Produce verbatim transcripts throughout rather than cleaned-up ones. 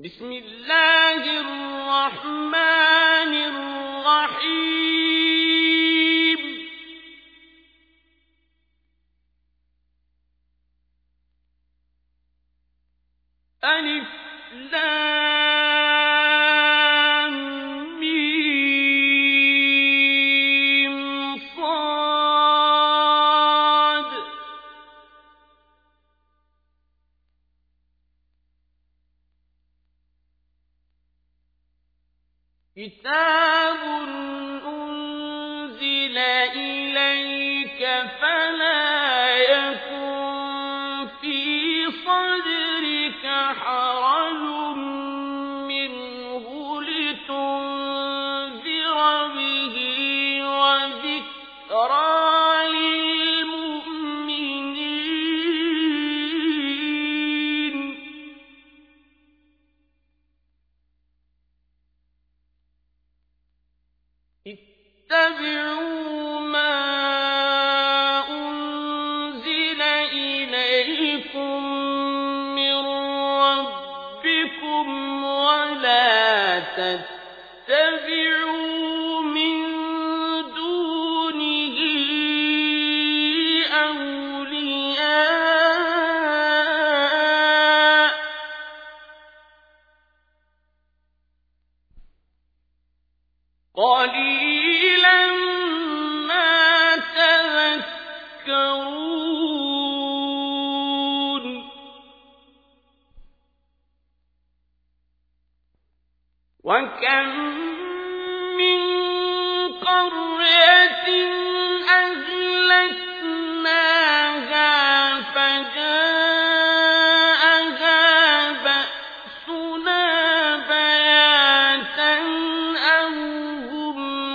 بسم الله الرحمن الرحيم ألف لام ميم صاد كتاب أنزل إليك فلا يكن في صدرك حرج منه لتنذر به وذكرى للمؤمنين اتبعوا ما أنزل إليكم من ربكم ولا تتبعوا من دونه أولياء قليلا ما تذكرون وكم من قرية أهلكناها فجاءها بأسنا بياتا أو هم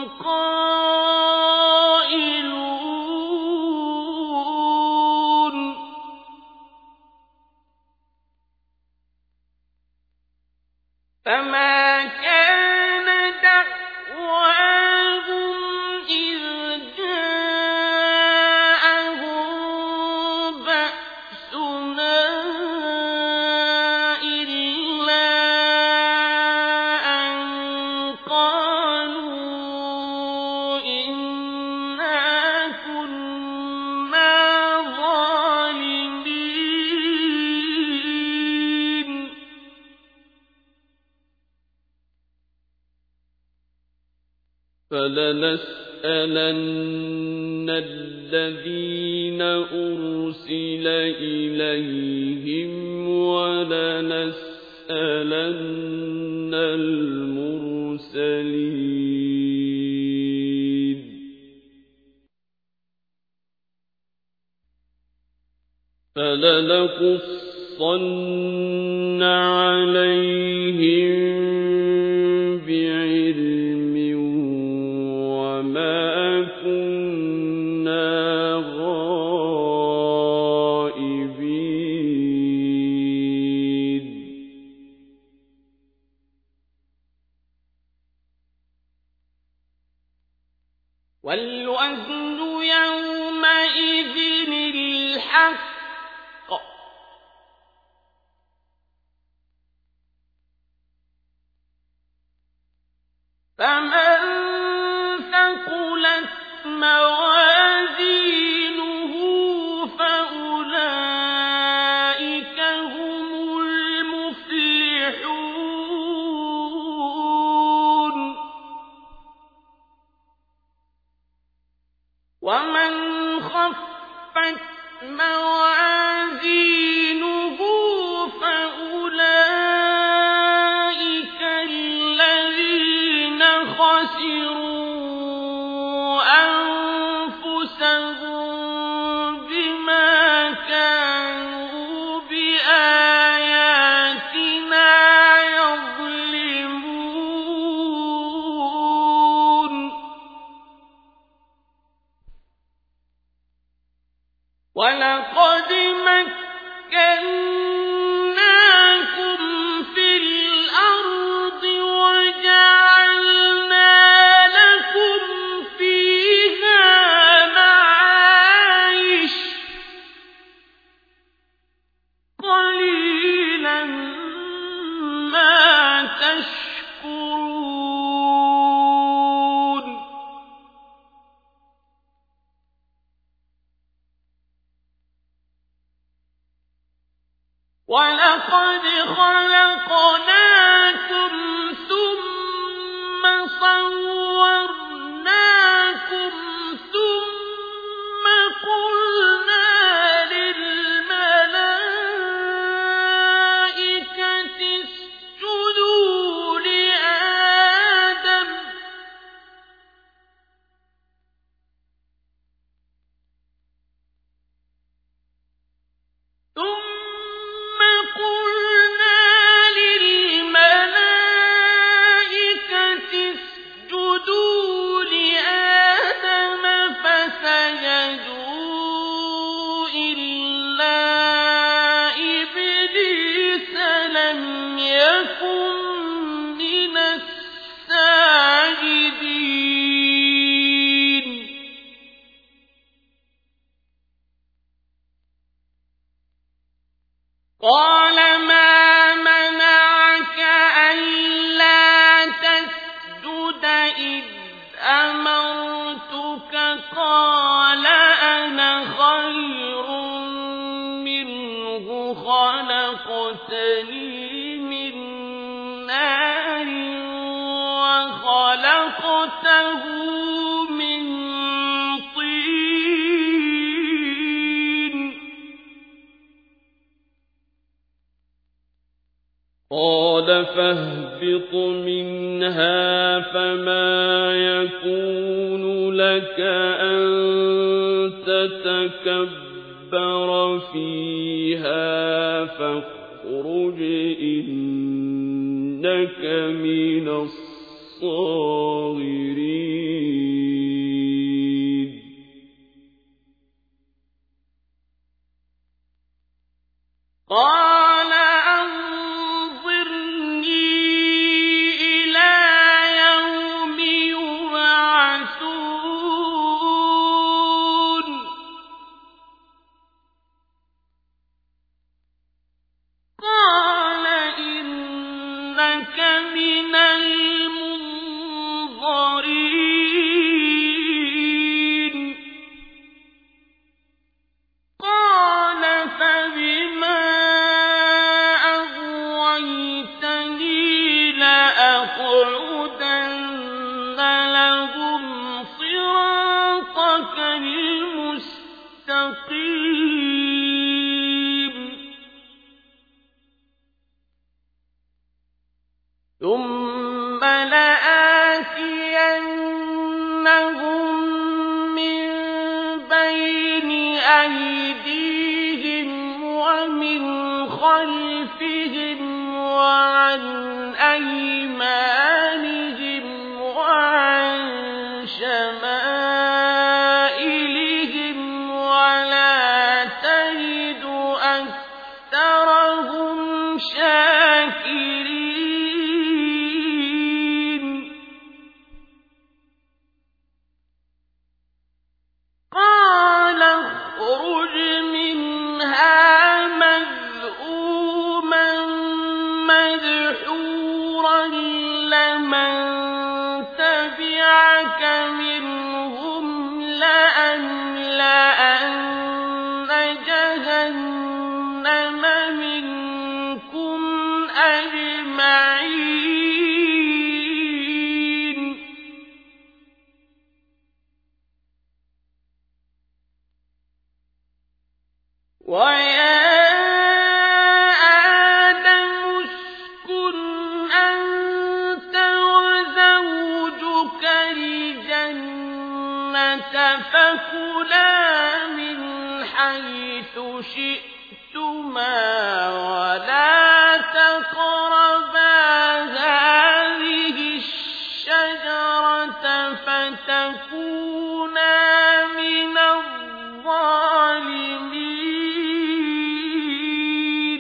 قائلون فما كان دعواهم إذ جاءهم بأسنا إلا أن قالوا إنا كنا ظالمين فلنسألن الذين أرسل إليهم ولنسألن المرسلين فلنقصن عليهم بعلم وما كنا غائبين والوزن يومئذ الحق فمن ثقلت موازينه فأولئك هم المفلحون ومن خفت موازينه فأولئك الذين خسروا أنفسهم تشكرون ولقد خلقناكم ثم صورناكم ثم قلنا للملائكة اسجدوا لآدم ثم قلنا للملائكة اسجدوا لآدم فسجدوا إلا إبليس لم يكن من الساجدين قال ما منعك ألا تسجد إذ أمرتك قال أنا خير منه خلقتني من نار وخلقته من طين قال فاهبط منها فما يكون لك أن تتكبر فيها فاخرج إنك من الصاغرين قال أنظرني إلى يوم يبعثون قال إنك من المنظرين قال فبما أغويتني لأقعدن لهم صراطك المستقيم ثم لآتينهم من بين أيديهم ومن خلفهم وعن أيمانهم وعن شمائلهم ولا تجد أكثرهم شاكرين قال اخرج منها مذءوما مدحورا لمن تبعك منهم لأملأن جهنم منكم أجمعين ويا آدم اسكن أنت وزوجك الجنة فكلا من حيث شئتما ولا تقربا هذه الشجرة فتكونا من الظالمين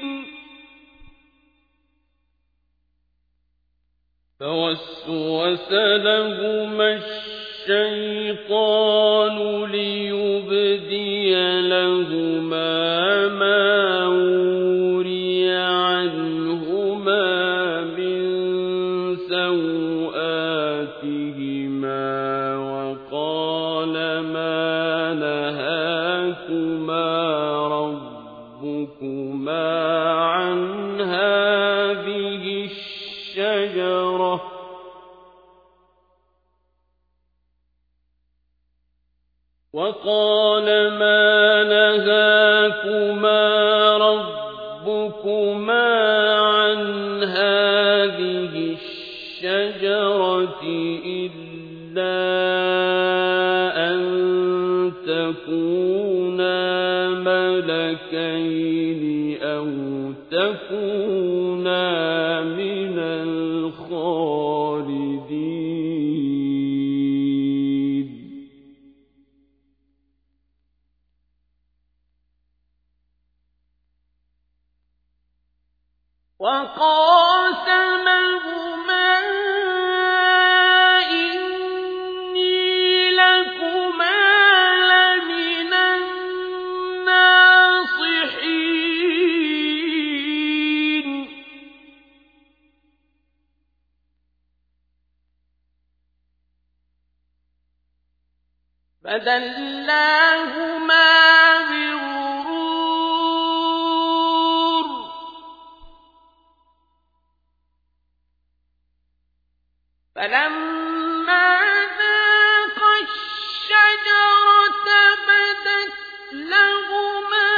فوسوس لهما الشيطان ليبدي لهما ما وري عنهما من وقال ما نهاكما ربكما عن هذه الشجرة إلا أن تكونا ملكين أو تكونا من الخالدين وقاسمهما إني لكما لمن الناصحين فدلاهما بغرور فلما ذاقا الشجرة بدت لهما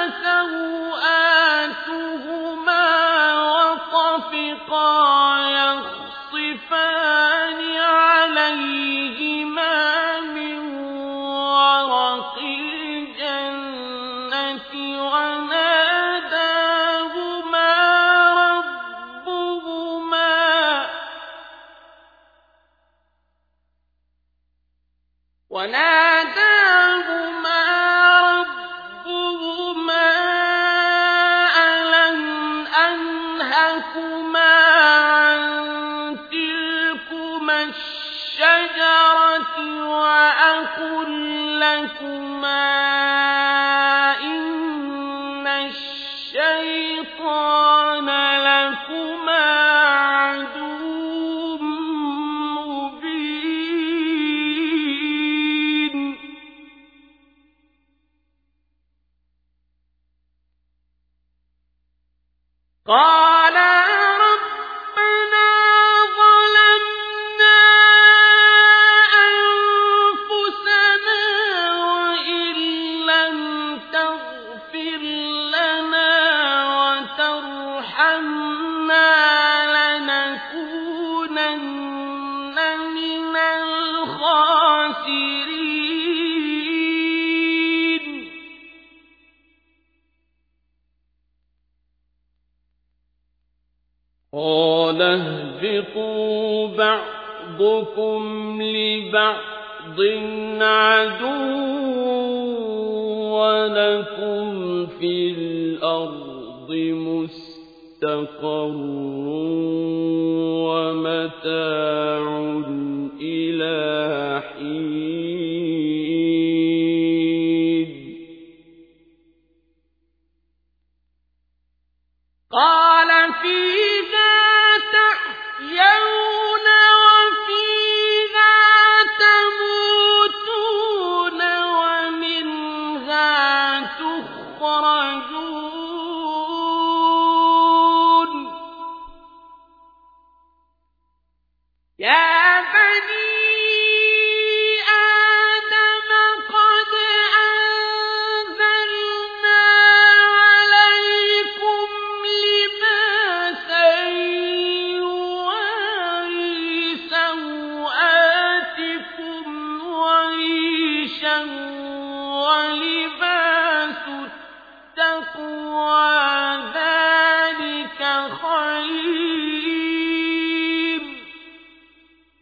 سوآتهما وطفقا يخصفان عليهما من ورق الجنة وناداهما ربهما وناداهما ربهما ألم أنهكما عن تلكما الشجرة وأقل لكما إن الشيطان لكما عدو مبين قالا ربنا ظلمنا أنفسنا وإن لم تغفر لنا وترحمنا لنكونن من الخاسرين قال اهبطوا بعضكم لبعض عدو ولكم في الأرض مستقر ومتاع إلى حين قال فيها تحيون وفيها تموتون ومنها تخرجون يا بني آدم قد أنزلنا عليكم لباسا يواري سوآتكم وريشا ولباس التقوى ذلك خير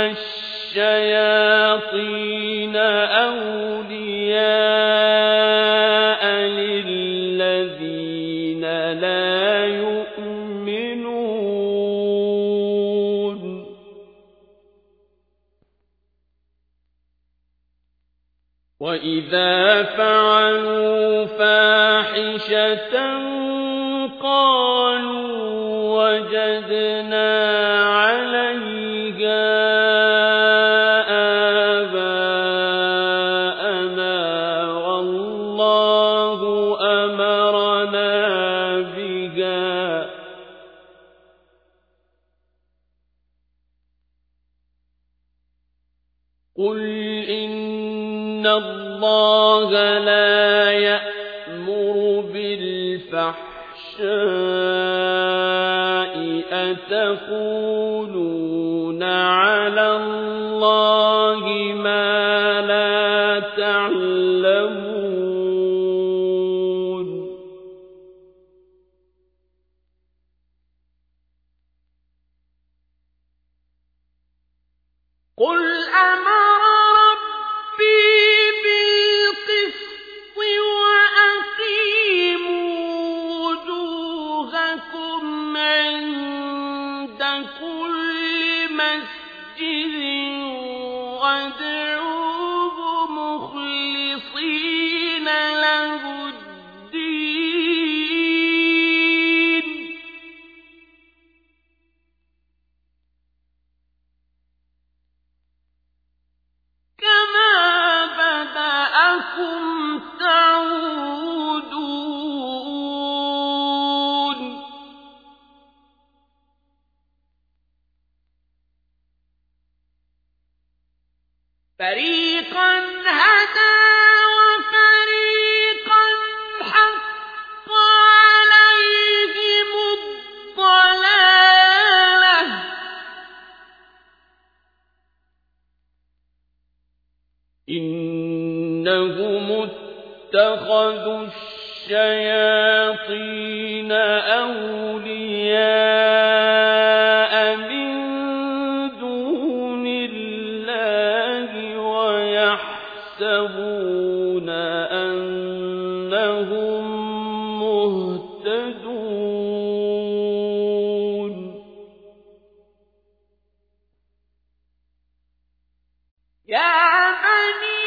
الشياطين أولياء للذين لا يؤمنون وإذا فعلوا فاحشة قالوا وجدنا عليها آباءنا والله أمرنا بها قل إن الله لا يأمر بالفحشاء أتقولون على الله ما لا تعلمون قل أمر ربي بالقسط وأقيموا وجوهكم عند كل مسجد وادعوه مخلصين له الدين كما بدأكم تعودون فريقا هدى وفريقا حق عليهم الضلالة إنهم اتخذوا الشياطين أولياء من دون الله ويحسبون أنهم مهتدون يا بني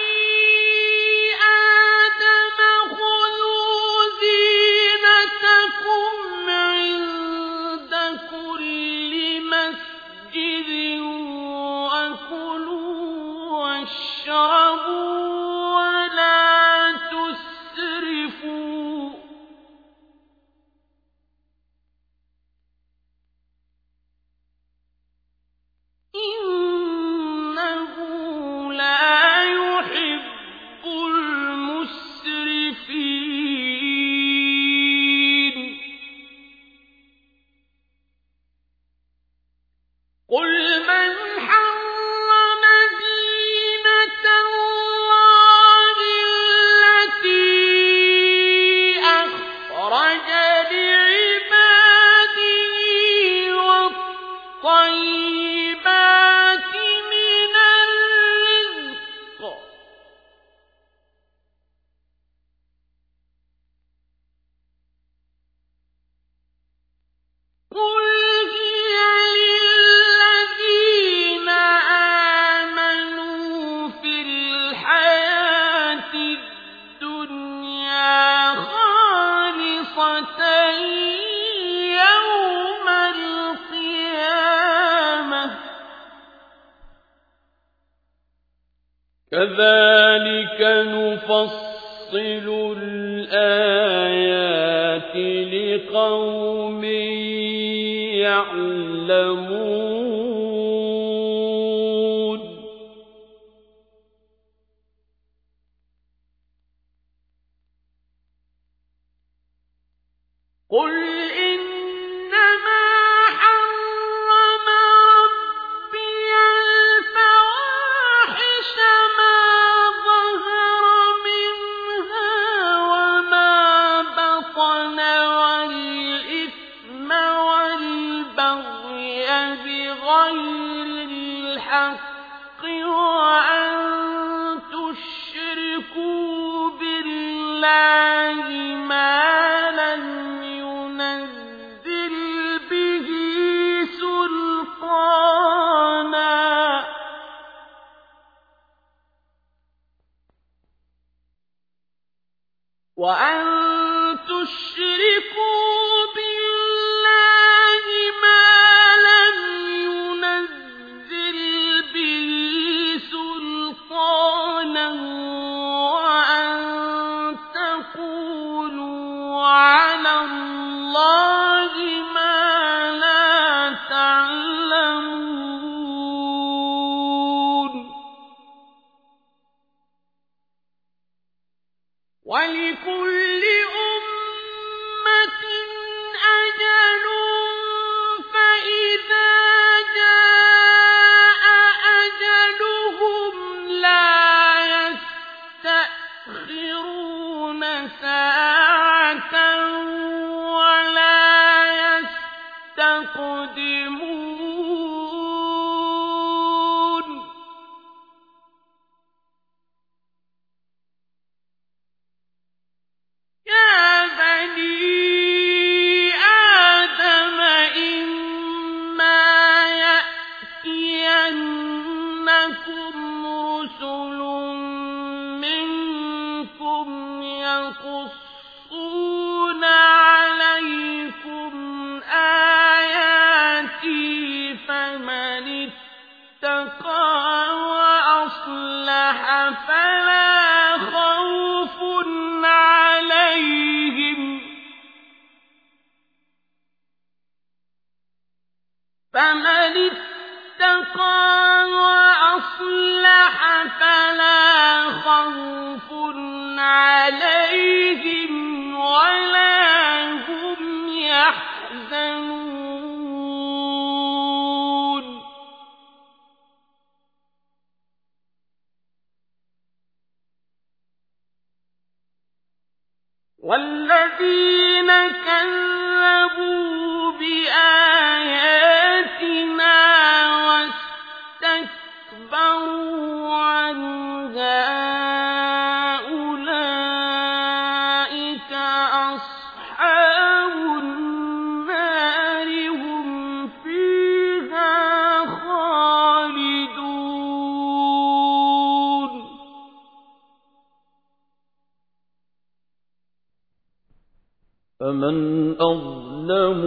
آدم خذوا زينتكم عند كل مسجد وكلوا واشربوا ولا تسرفوا إنه لا يحب المسرفين قل من حرم زينة الله التي أخرج لعباده والطيبات من الرزق قل هي للذين آمنوا في الحياة الدنيا خالصة يوم القيامة كذلك نفصل الآيات لقوم يعلمون قل إنما حرم ربي الفواحش ما ظهر منها وما بطن والإثم والبغي بغير الحق وأن تشركوا بالله ما لم ينزل به سلطانا وأن تشركوا بالله ما لم ينزل به سلطانا وأن تقولوا على الله ما لا تعلمون ولكل أمة أجل فإذا جاء أجلهم لا يستأخرون ساعة ولا يستقدمون يا بني آدم إما يأتينكم رسل منكم يقصون عليكم آياتي فمن اتقى وأصلح فلا خوف عليهم فمن اتقى وأصلح فلا خوف عليهم ولا هم يحزنون والذين كذبوا بآياتنا واستكبروا عنها أولئك أصحاب النار هم فيها خالدون فمن أظلم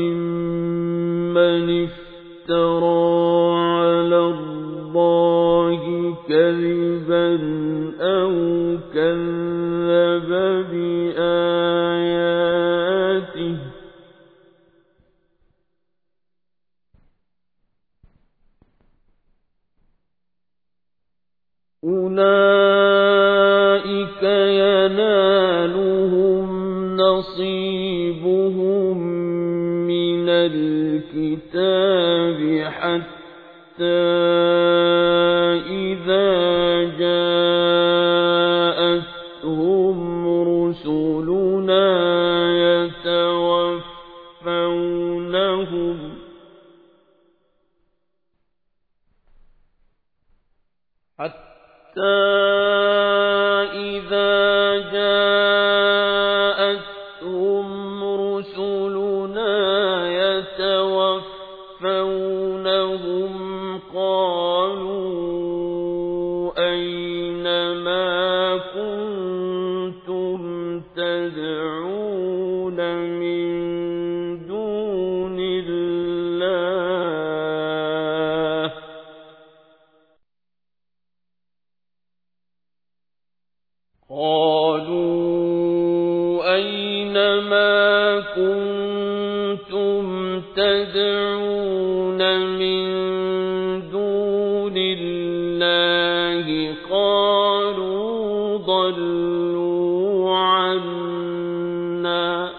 ممن افترى على الله كذبا أو كذب بآياته أولئك ينالهم نصيبهم من الكتاب حتى إذا جاءتهم رسلنا يتوفونهم حتى إذا جاءتهم رسلنا يتوفونهم قالوا أين ما كنتم تدعون من دون الله قالوا أين ما كنتم تدعون من دون الله قالوا ضلوا عنا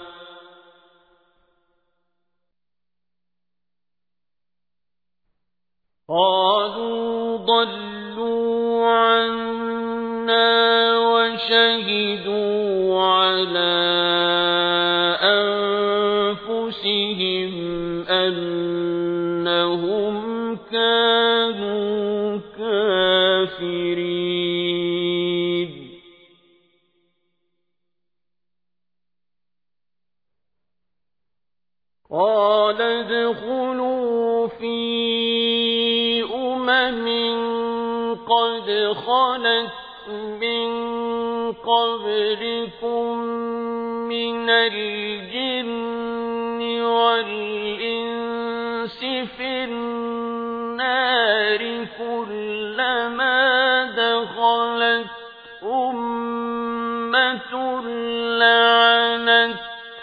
قالوا ضلوا عنا وشهدوا على أنفسهم أنهم كانوا كافرين أمم قد خلت من قبلكم من الجن والإنس في النار كلما دخلت أمة لعنت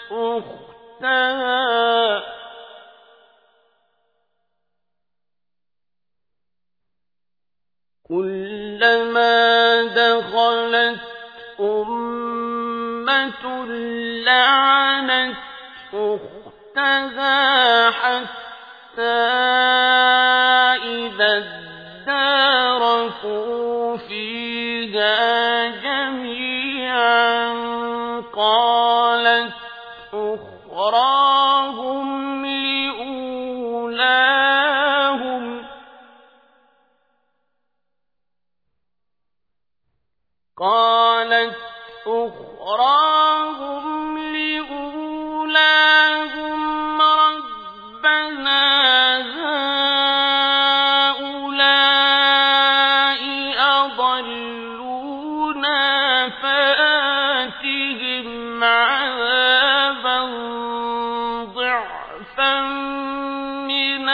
أختها كلما دخلت أمة لعنت أختها حتى إذا اداركوا فيها جميعا قالت أخراهم لأولاهم قالت أخراهم لأولاهم ربنا هؤلاء أضلونا فآتهم عذابا ضعفا من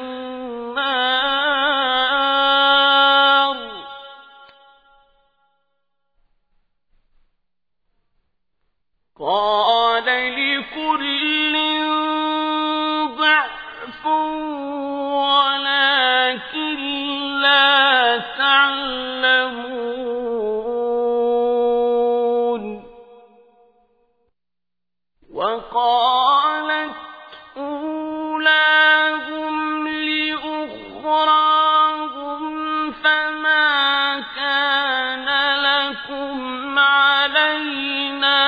النار قال لكل ضعف ولكن لا تعلمون وقالت أولاهم لأخراهم فما كان لكم علينا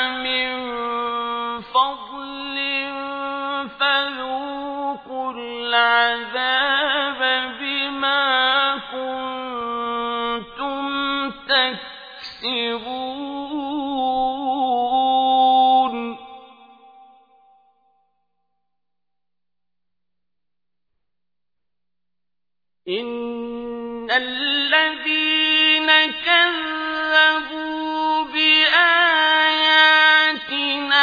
فذوقوا العذاب بما كنتم تكسبون إن الذين كذبوا بآياتنا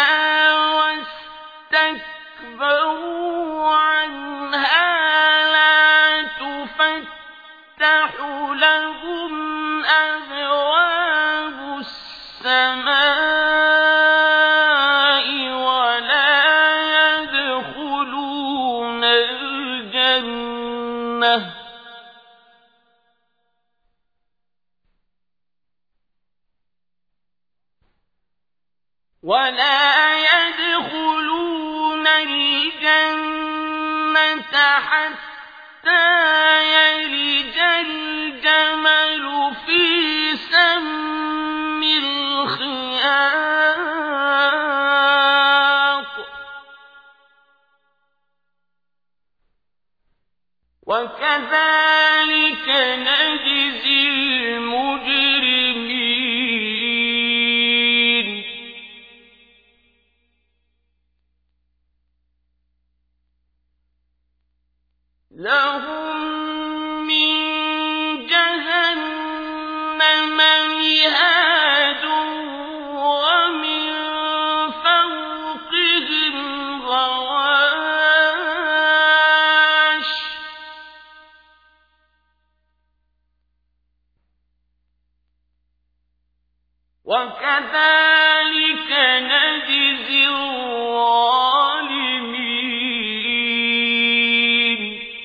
واستكبروا عنها لا تفتح لهم أبواب السماء ولا يدخلون الجنة ولا يدخلون الجنة حتى يلج الجمل في سم الخياط وكذلك نجزي المجرمين لهم من جهنم مهاد ومن فوقهم غواش وكذلك نجزي الظالمين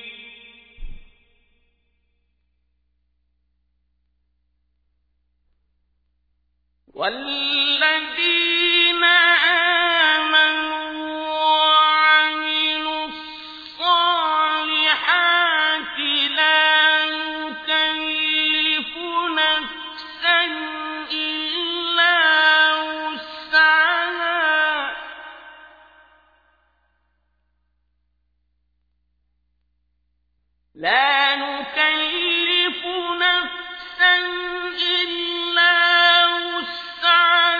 والذين آمنوا وعملوا الصالحات لا نكلف نفسا إلا وسعها لا نكلف نفسا إلا وسعها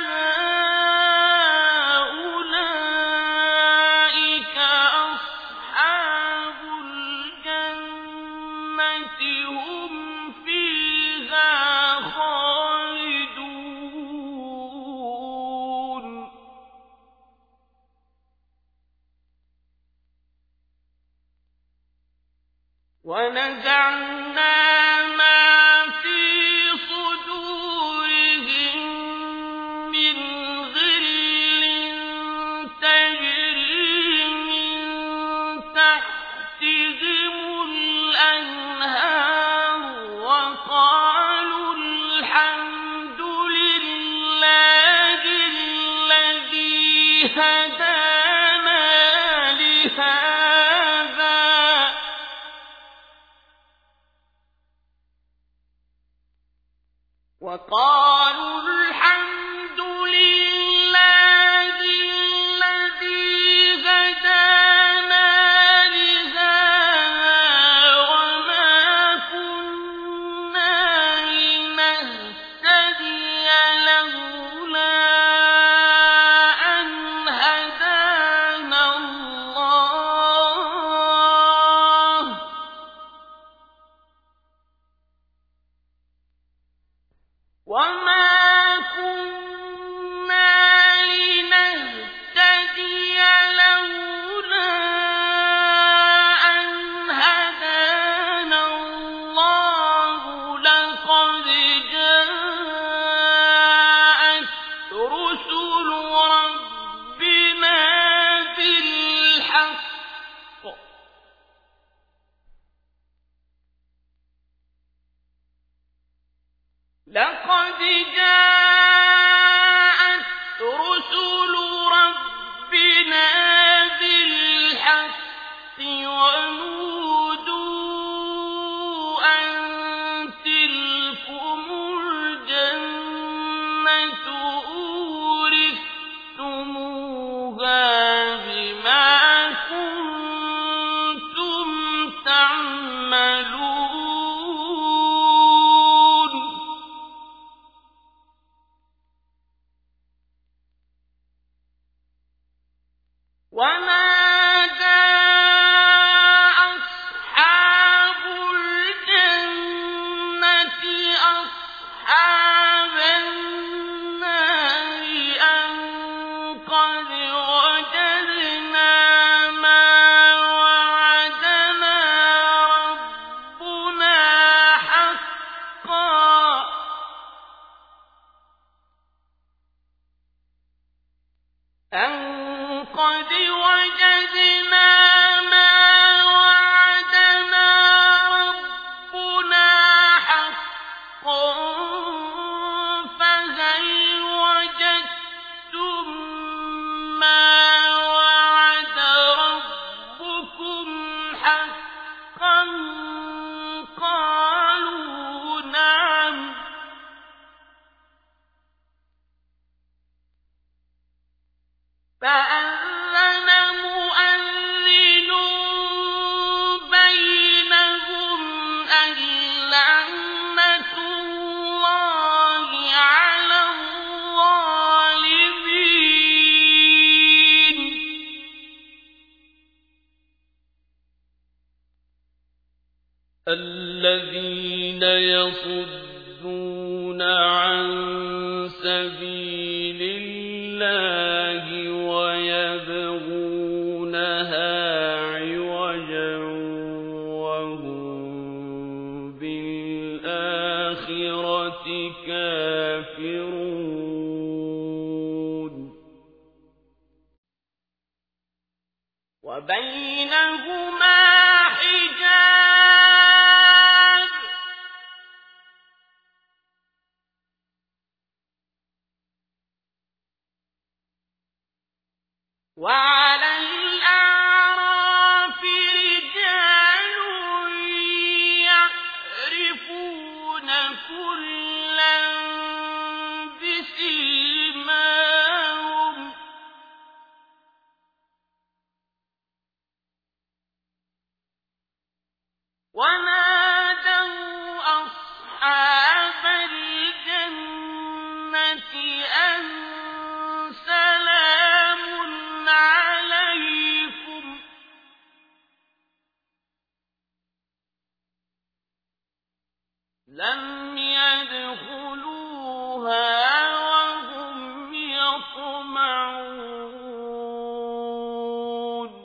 هم فيها خالدون ونزعنا ما في صدورهم من غل تجري من تحتهم الأنهار وقالوا الحمد لله الذي هدانا لهذا وقالوا الحمد لله الذي هدانا لهذا وما كنا لنهتدي لولا أن هدانا الله وما كنا لنهتدي لولا أن هدانا الله لقد جاءت رسل ربنا بالحق لقد جاءت رسل ربنا بالحق ونودوا أن تلكم الجنة أورثتموها بما كنتم تعملون ونادى أصحاب الجنة أصحاب النار أن قد وجدنا ما وعدنا ربنا حقا أن قد وجدنا ما وعدنا ربنا حقا فهل وجدتم ما وعد ربكم حقا قالوا نعم فأذن مؤذن بينهم اللعنة الله على الظالمين الذين يصدون عن سبيل الله ويبغونها عوجا وهم بالآخرة كافرون وبينهما حجاب وعلى الأعراف رجال يعرفون كلا بسيماهم ونادوا أصحاب الجنة أن سلام عليكم لم يدخلوها وهم يطمعون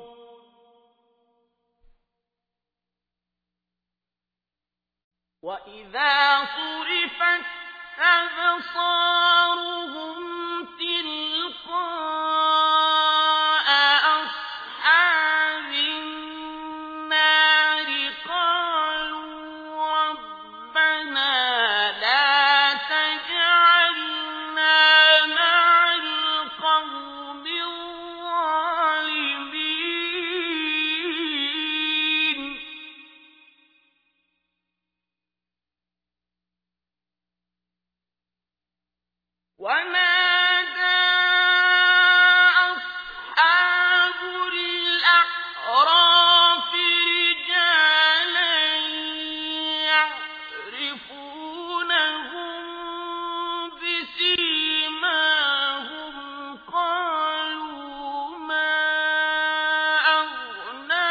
وإذا صرفت أبصارهم تلقاء أصحاب النار قالوا ربنا لا تجعلنا مع القوم الظالمين ونادى أصحاب الأعراف رجالا يعرفونهم بسيماهم قالوا ما أغنى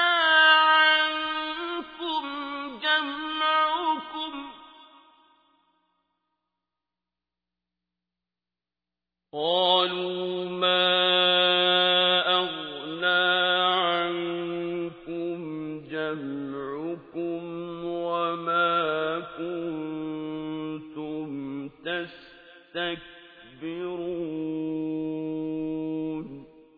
عنكم جمعكم قالوا ما أغنى عنكم جمعكم وما كنتم تستكبرون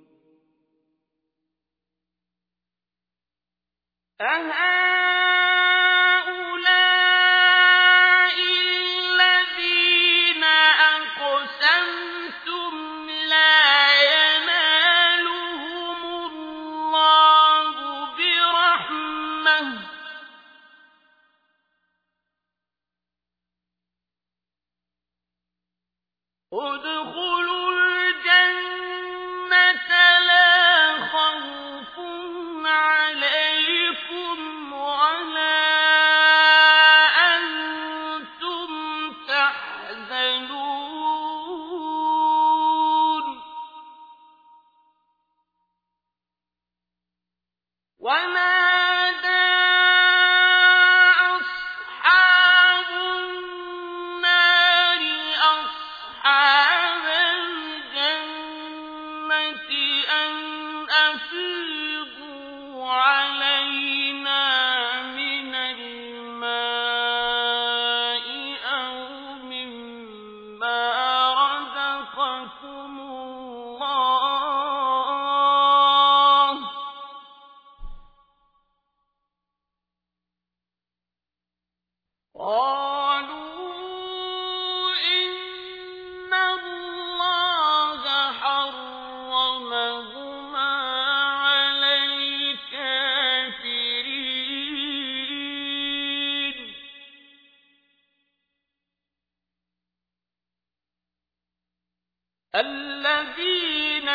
أهؤلاء الذين أقسمتم لا ينالهم الله برحمة ادخلوا الجنة لا خوف عليكم ولا أنتم تحزنون ونادى أصحاب النار أصحاب الجنة أن أفيضوا علينا من الماء أو مما رزقكم الله قالوا إن الله حرمهما على الكافرين الذين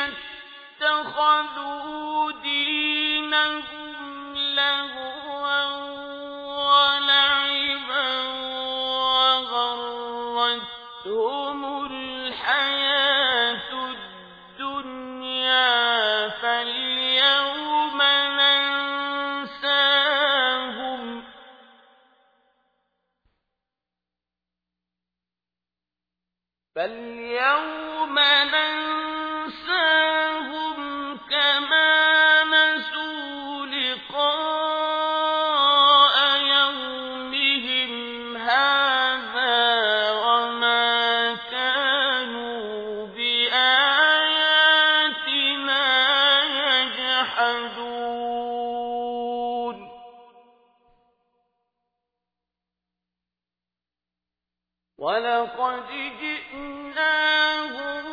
اتخذوا دينهم لهوا ولعبا وغرتهم الحياة الدنيا فاليوم ننساهم فاليوم ننساهم كما نسوا لقاء يومهم هذا وما كانوا بآياتنا يجحدون ولقد جئناهم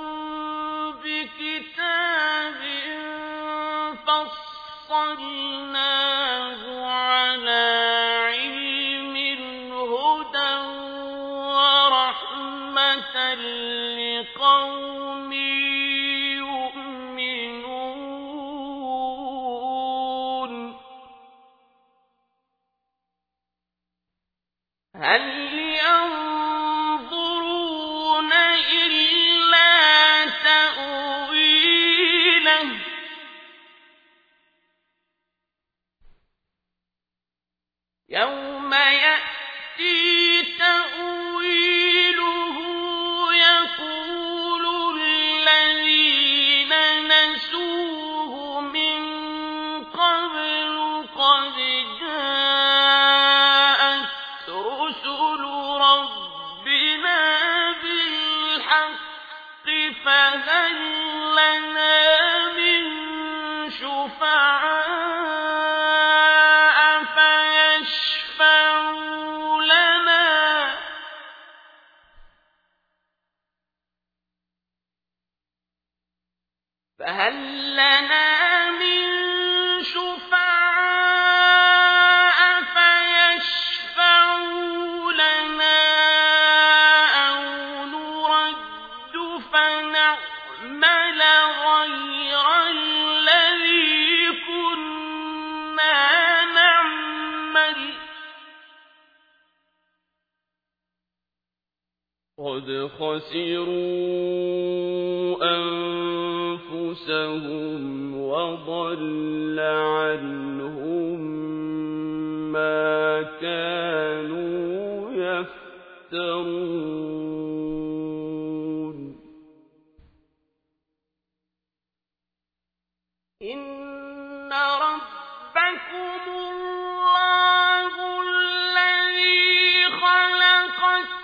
بكتاب فصلناه على علم هدى ورحمة لقوم يؤمنون هل ينظرون إلا تأويله يوم يأتي رُسُلُ رَبِّنَا بِالْحَقِّ فَهَل لَّنَا مِن شُفَعَاءَ فَيَشْفَعُوا لَنَا فَهَل لَّنَا مِن شُفَعَاءَ فَيَشْفَعُوا لَنَا أَوْ نُرَدُّ فَنَعْمَلَ غَيْرَ الَّذِي كُنَّا نَعْمَلُ ۚ قَدْ خَسِرُوا أَنفُسَهُمْ وَضَلَّ عَنْهُم مَّا كَانُوا يَفْتَرُونَ إِنَّ رَبَّكُمُ اللَّهُ الَّذِي خَلَقَ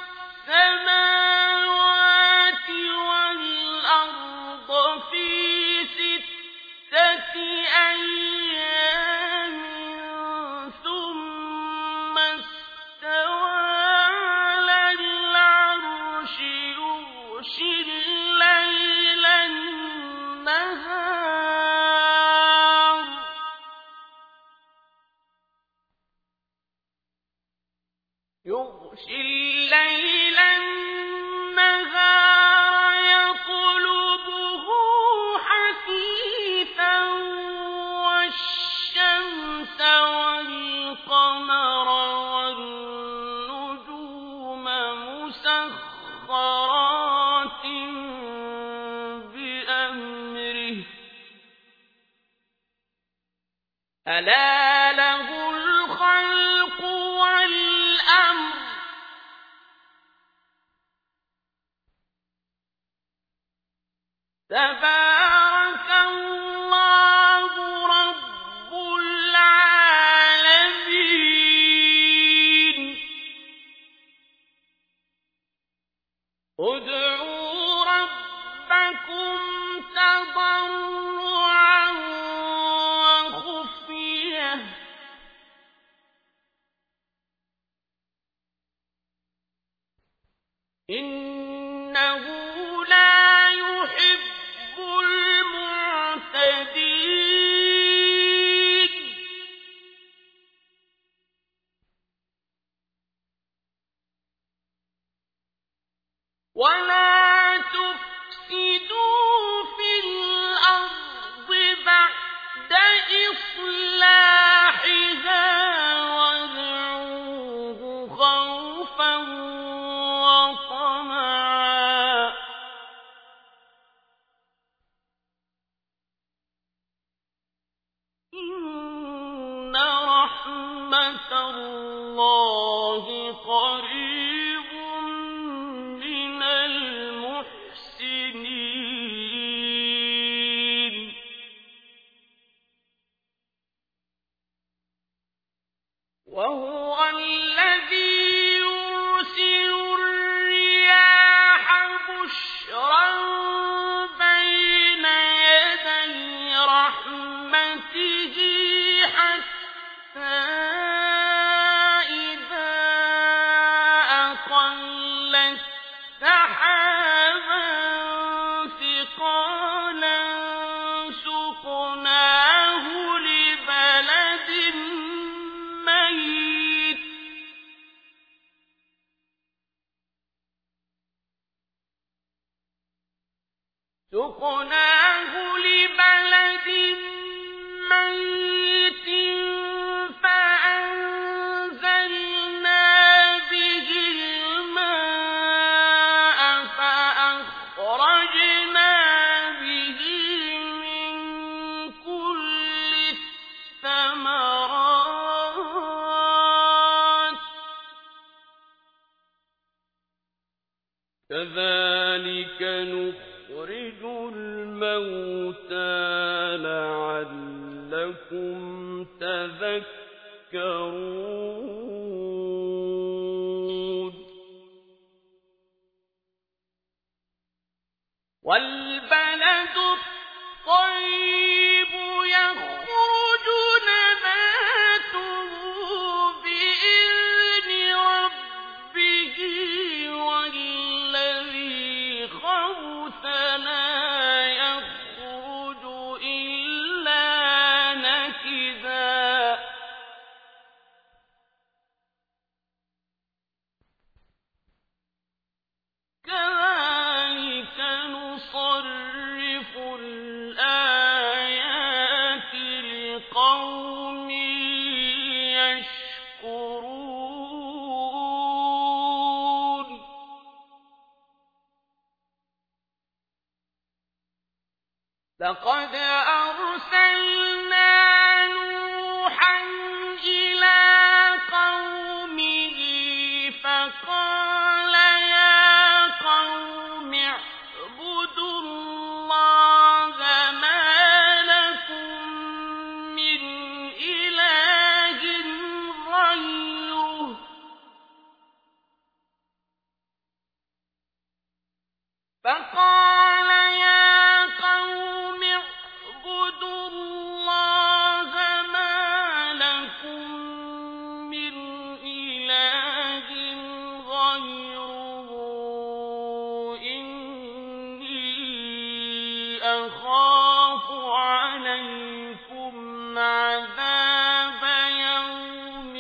السَّمَاوَاتِ وَالْأَرْضَ فِي سِتَّةِ أَيَّامٍ ثُمَّ اسْتَوَىٰ عَلَى الْعَرْشِ يُغْشِي اللَّيْلَ النَّهَارَ يُغْشِي اللَّيْلَ النَّهَارَ يَطْلُبُهُ حَثِيثًا وَالشَّمْسَ وَالْقَمَرَ وَالنُّجُومَ مُسَخَّرَاتٍ بِأَمْرِهِ ۗ أَلَا لَهُ الْخَلْقُ وَالْأَمْرُ ۗ تَبَارَكَ اللَّهُ رَبُّ الْعَالَمِينَ ادْعُوا رَبَّكُمْ تَضَرُّعًا وَخُفْيَةً إِنَّهُ لَا يُحِبُّ الْمُعْتَدِينَ وَلَا تُفْسِدُوا فِي الْأَرْضِ بَعْدَ إِصْلَاحِهَا وَادْعُوهُ خَوْفًا وَطَمَعًا ۚ إِنَّ رَحْمَتَ اللَّهِ قَرِيبٌ مِّنَ الْمُحْسِنِينَ وَهُوَ الَّذِي يُرْسِلُ الرِّيَاحَ بُشْرًا بَيْنَ يَدَيْ رَحْمَتِهِ حَتَّىٰ إِذَا أَقَلَّتْ سَحَابًا ثِقَالًا سُقْنَاهُ لِبَلَدٍ مَّيِّتٍ سُقْنَاهُ لِبَلَدٍ مَّيِّتٍ فَأَنزَلْنَا بِهِ الْمَاءَ فَأَخْرَجْنَا بِهِ مِن كُلِّ الثَّمَرَاتِ ۚ كَذَٰلِكَ نُخْرِجُ الْمَوْتَىٰ لَعَلَّكُمْ تَذَكَّرُونَ والبلد الطيب يخرج نباته بإذن ربه والذي خبث لا يخرج إلا نكدا كذلك نصرف الآيات لقوم يشكرون لقد أرسلنا نوحا إلى قومه فقال يا قوم اعبدوا الله ما لكم من إله غيره فقال يا قوم اعبدوا الله ما لكم من إله غيره إني أخاف عليكم عذاب يوم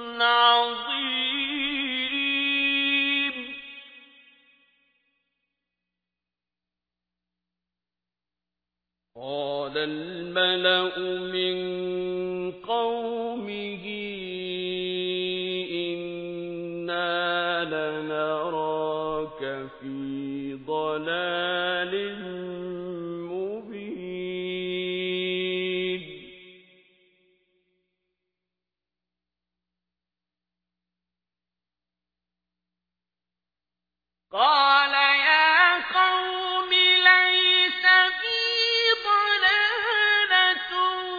عظيم قال الملأ من قومه إنا لنراك في ضلال مبين قال يا قوم ليس بي ضلالة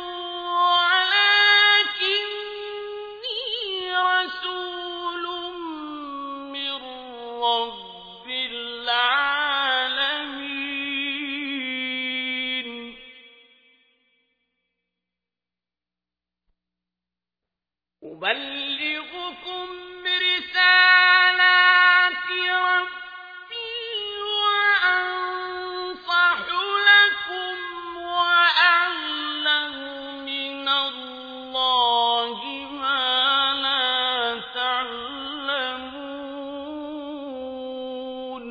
ولكني رسول من رب العالمين أبلغكم رسالات ربي وأنصح لكم وأعلم من الله ما لا تعلمون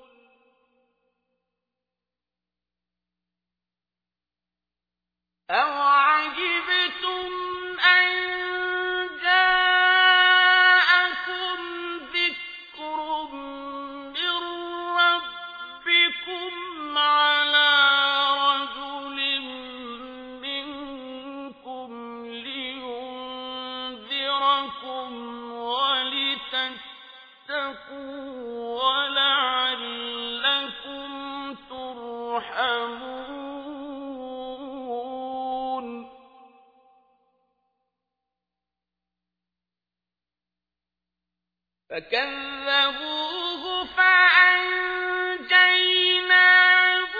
أَوَعَجِبْتُمْ أَن جَاءَكُمْ ذِكْرٌ مِّن رَّبِّكُمْ عَلَىٰ رَجُلٍ مِّنكُمْ لِيُنذِرَكُمْ وَلِتَتَّقُوا وَلَعَلَّكُمْ تُرْحَمُونَ فكذبوه فأنجيناه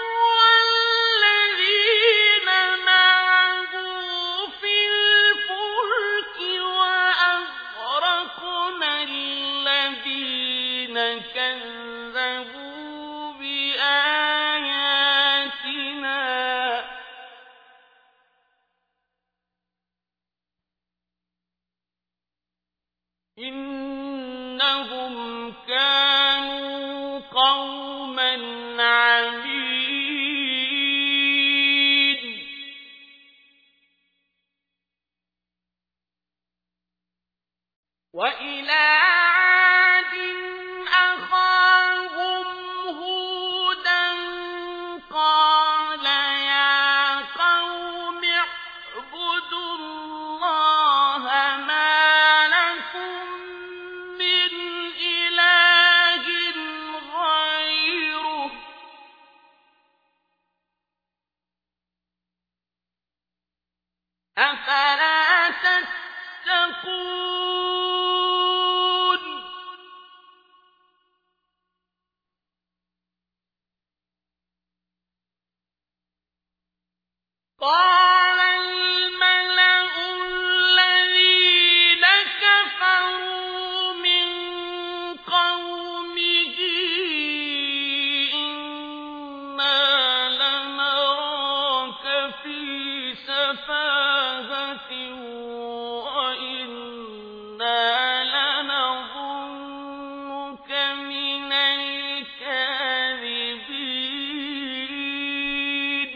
والذين معه في الفلك وأغرقنا الذين كذبوا بآياتنا إنهم كانوا قوما عمين وإلى عاد أخاهم هودا قال يا قوم اعبدوا الله ما لكم من إله غيره أفلا تتقون قال الملأ الذين كفروا من قومه إنا لنراك في سفاهة وإنا لنظنك من الكاذبين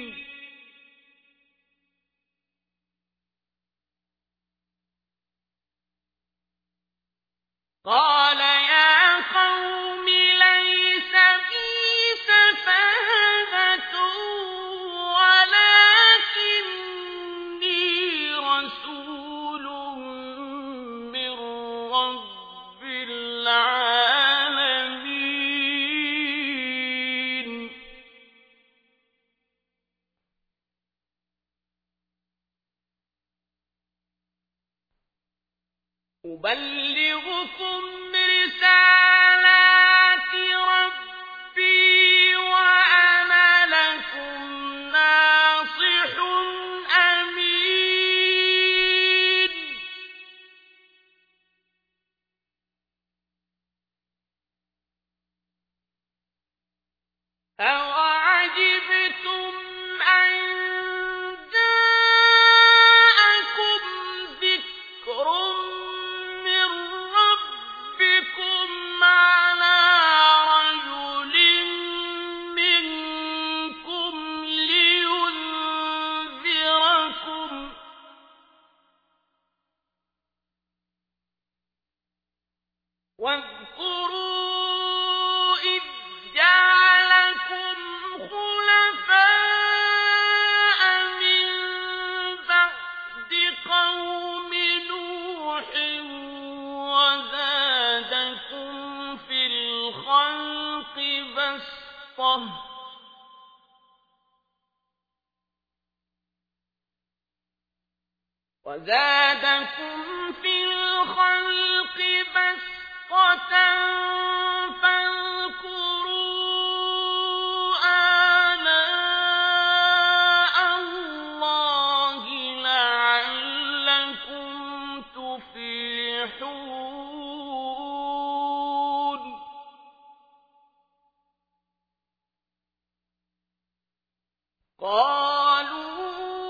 قال يا قوم ليس بي سفاهة ولكني رسول من رب العالمين أبلغكم رسالات ربي وأنا لكم ناصح أمين أوعجبتم أن جاءكم ذكر من ربكم على رجل منكم لينذركم واذكروا إذ جعلكم خلفاء من بعد قوم نوح وزادكم في الخلق بسطة وزادكم في الخلق بسطة فاذكروا آلاء الله لعلكم تفلحون قالوا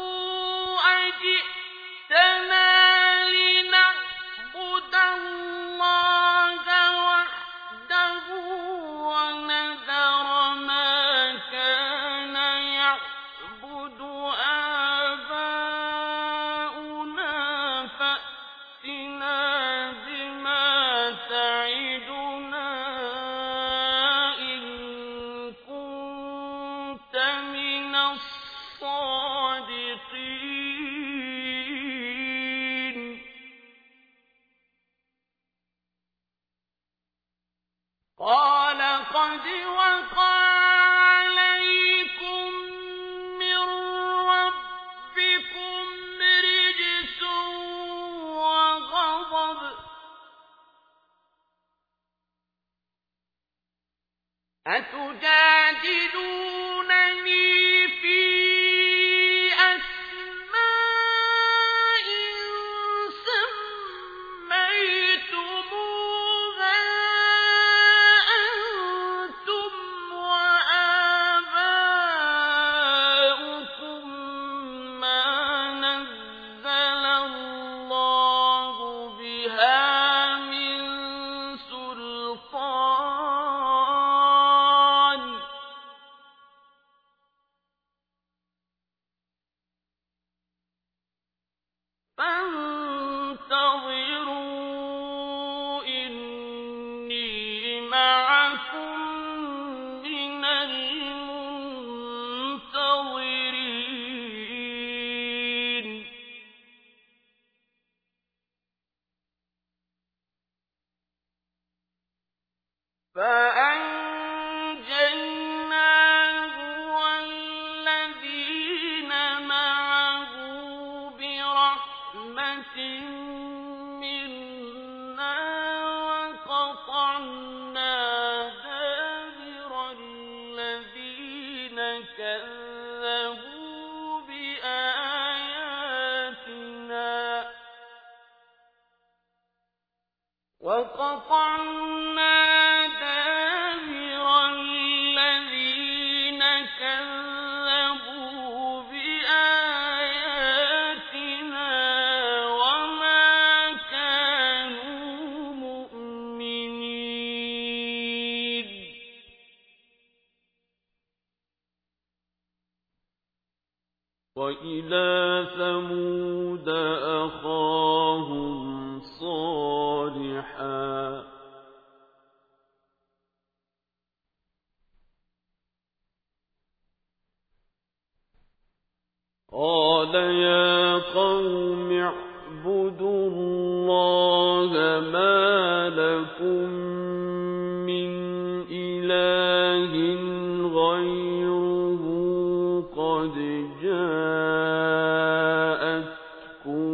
أجئتنا لنعبد الله وحده ونذر ما كان يعبد آباؤنا فأتنا بما تعدنا إن كنت من الصادقين قال قد وقع عليكم من ربكم رجس وغضب أتجادلونني في أسماء سميتموها أنتم وآباؤكم ما نزل الله بها من سلطان فانتظروا إني معكم من المنتظرين فأنجيناه والذين معه برحمة منا وقطعنا دابر الذين كذبوا بآياتنا فقطعنا دابر الذين كذبوا بآياتنا وما كانوا مؤمنين وإلى ثمود أخاهم صالحا قال يا قوم اعبدوا الله ما لكم من إله غيره قد جاءتكم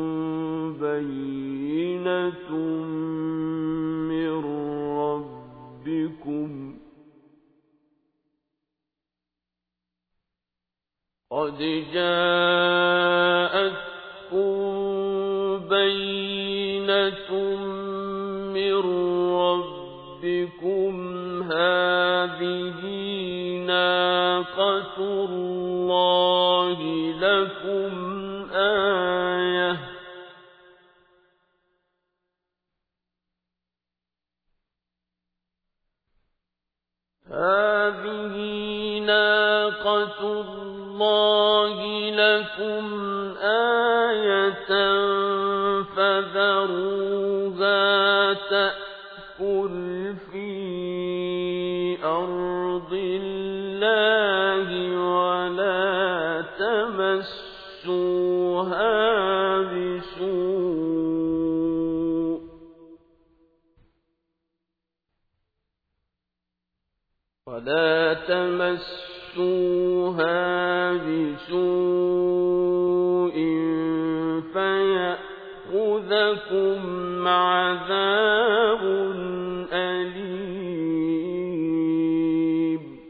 بينة من ربكم قد جاءتكم بينة من ربكم هذه ناقة الله لكم آية هذه ناقة الله لكم آية فذروها تأكل في أرض الله ولا تمسوها بسوء ولا تمسوها بسوء فيأخذكم عذاب أليم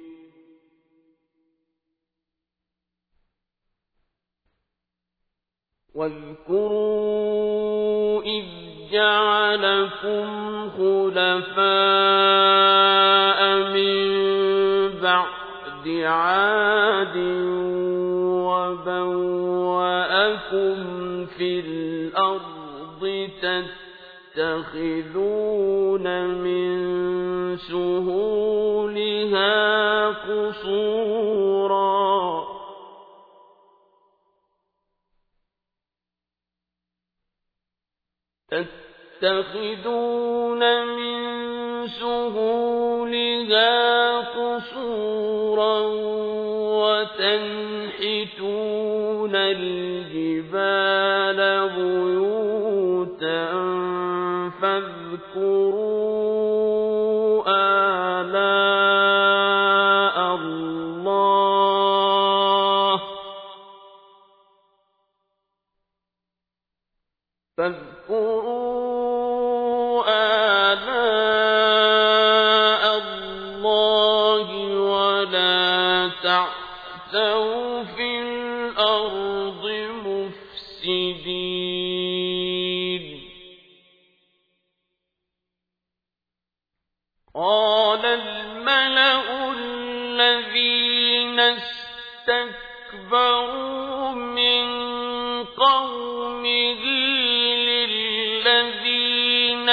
واذكروا إذ جعلكم خلفاء من بعد عاد وبوأكم في الأرض تتخذون من سهولها قصورا تتخذون من سهولها قصورا وتنحتون الجبال بيوتا فاذكروا آلاء الله فاذكروا آلاء الله ولا تعثوا في الأرض مفسدين قال الملأ الذين استكبروا من قومه للذين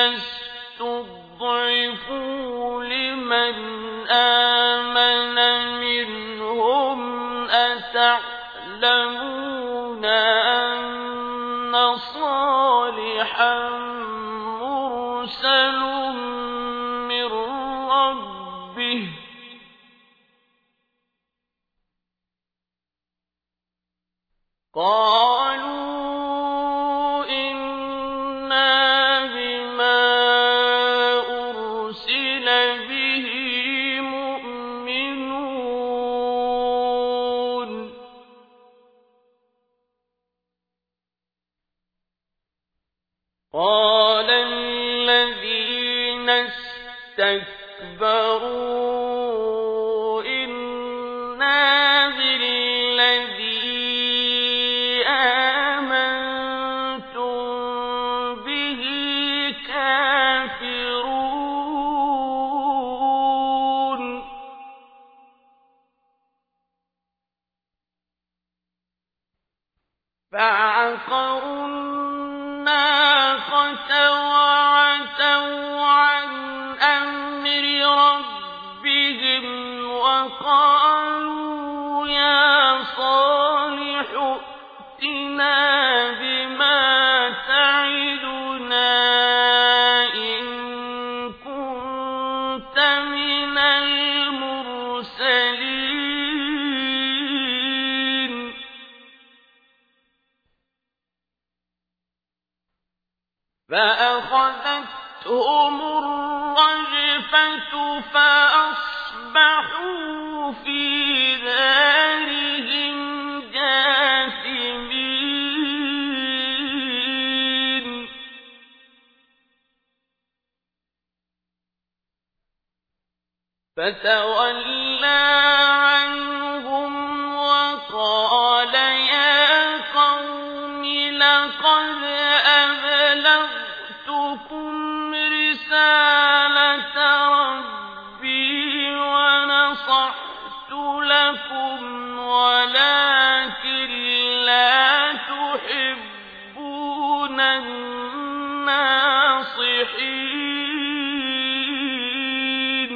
استضعفوا لمن آمن منهم أتعلمون أن صالحا مرسل من ربه قالوا إنا بما أرسل به مؤمنون قال الذين استكبروا إنا بالذي آمنتم به كافرون فَعَقَرُوا النَّاقَةَ وَعَتَوْا عَنْ أَمْرِ رَبِّهِمْ وَقَالُوا يَا صَالِحُ ائْتِنَا بِمَا تَعِدُنَا إِن كُنتَ مِنَ الْمُرْسَلِينَ فَأَخَذَتْهُمُ الرَّجْفَةُ فَأَصْبَحُوا فِي دَارِهِمْ جَاثِمِينَ فَتَوَلَّىٰ عَنْهُمْ وَقَالَ يَا قَوْمِ لَقَدْ أَبْلَغْتُكُمْ رِسَالَةَ رَبِّي وَنَصَحْتُ لَكُمْ وَلَٰكِن لَّا تُحِبُّونَ النَّاصِحِينَ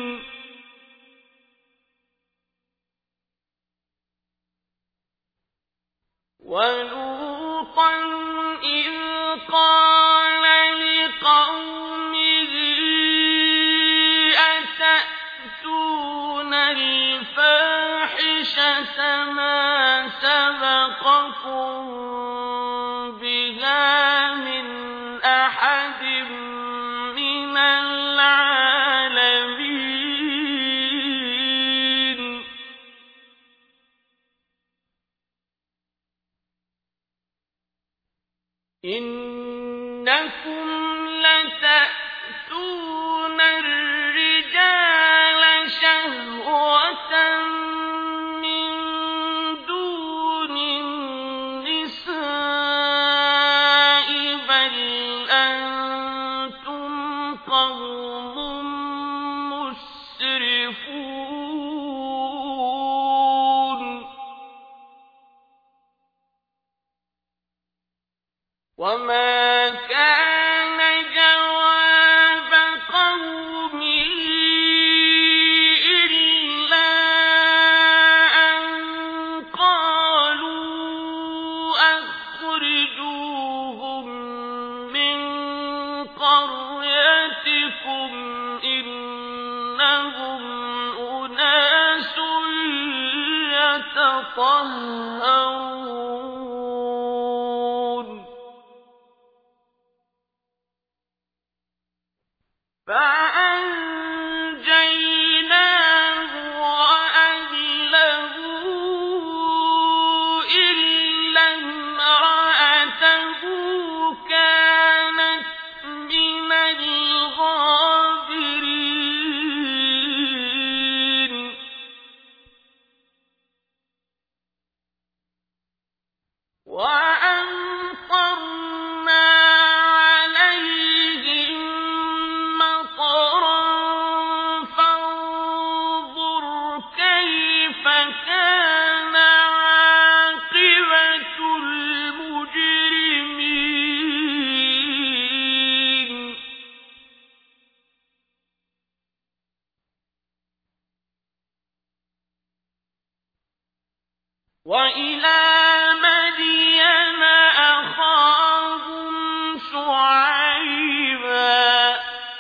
وَلُوطًا إِذْ قَالَ لِقَوْمِهِ أَتَأْتُونَ الْفَاحِشَةَ مَا سَبَقَكُم بِهَا مِنْ أَحَدٍ مِّنَ الْعَالَمِينَ إِنَّكُمْ لَتَأْتُونَ الرِّجَالَ شَهْوَةً مِّن دُونِ النِّسَاءِ بَلْ أَنتُمْ قَوْمٌ مُّسْرِفُونَ وَمَا كَانَ جَوَابَ قَوْمِهِ إِلَّا أَن قَالُوا أَخْرِجُوهُم مِّن قَرْيَتِكُمْ ۖ إِنَّهُمْ أُنَاسٌ يَتَطَهَّرُونَ فَأَنجَيْنَاهُ وَأَهْلَهُ إِلَّا امْرَأَتَهُ كَانَتْ مِنَ الْغَابِرِينَ وَأَمْطَرْنَا عَلَيْهِم مَّطَرًا فَانظُرْ كَيْفَ كَانَ عَاقِبَةُ الْمُجْرِمِينَ وَإِلَىٰ مَدْيَنَ أَخَاهُمْ شُعَيْبًا ۗ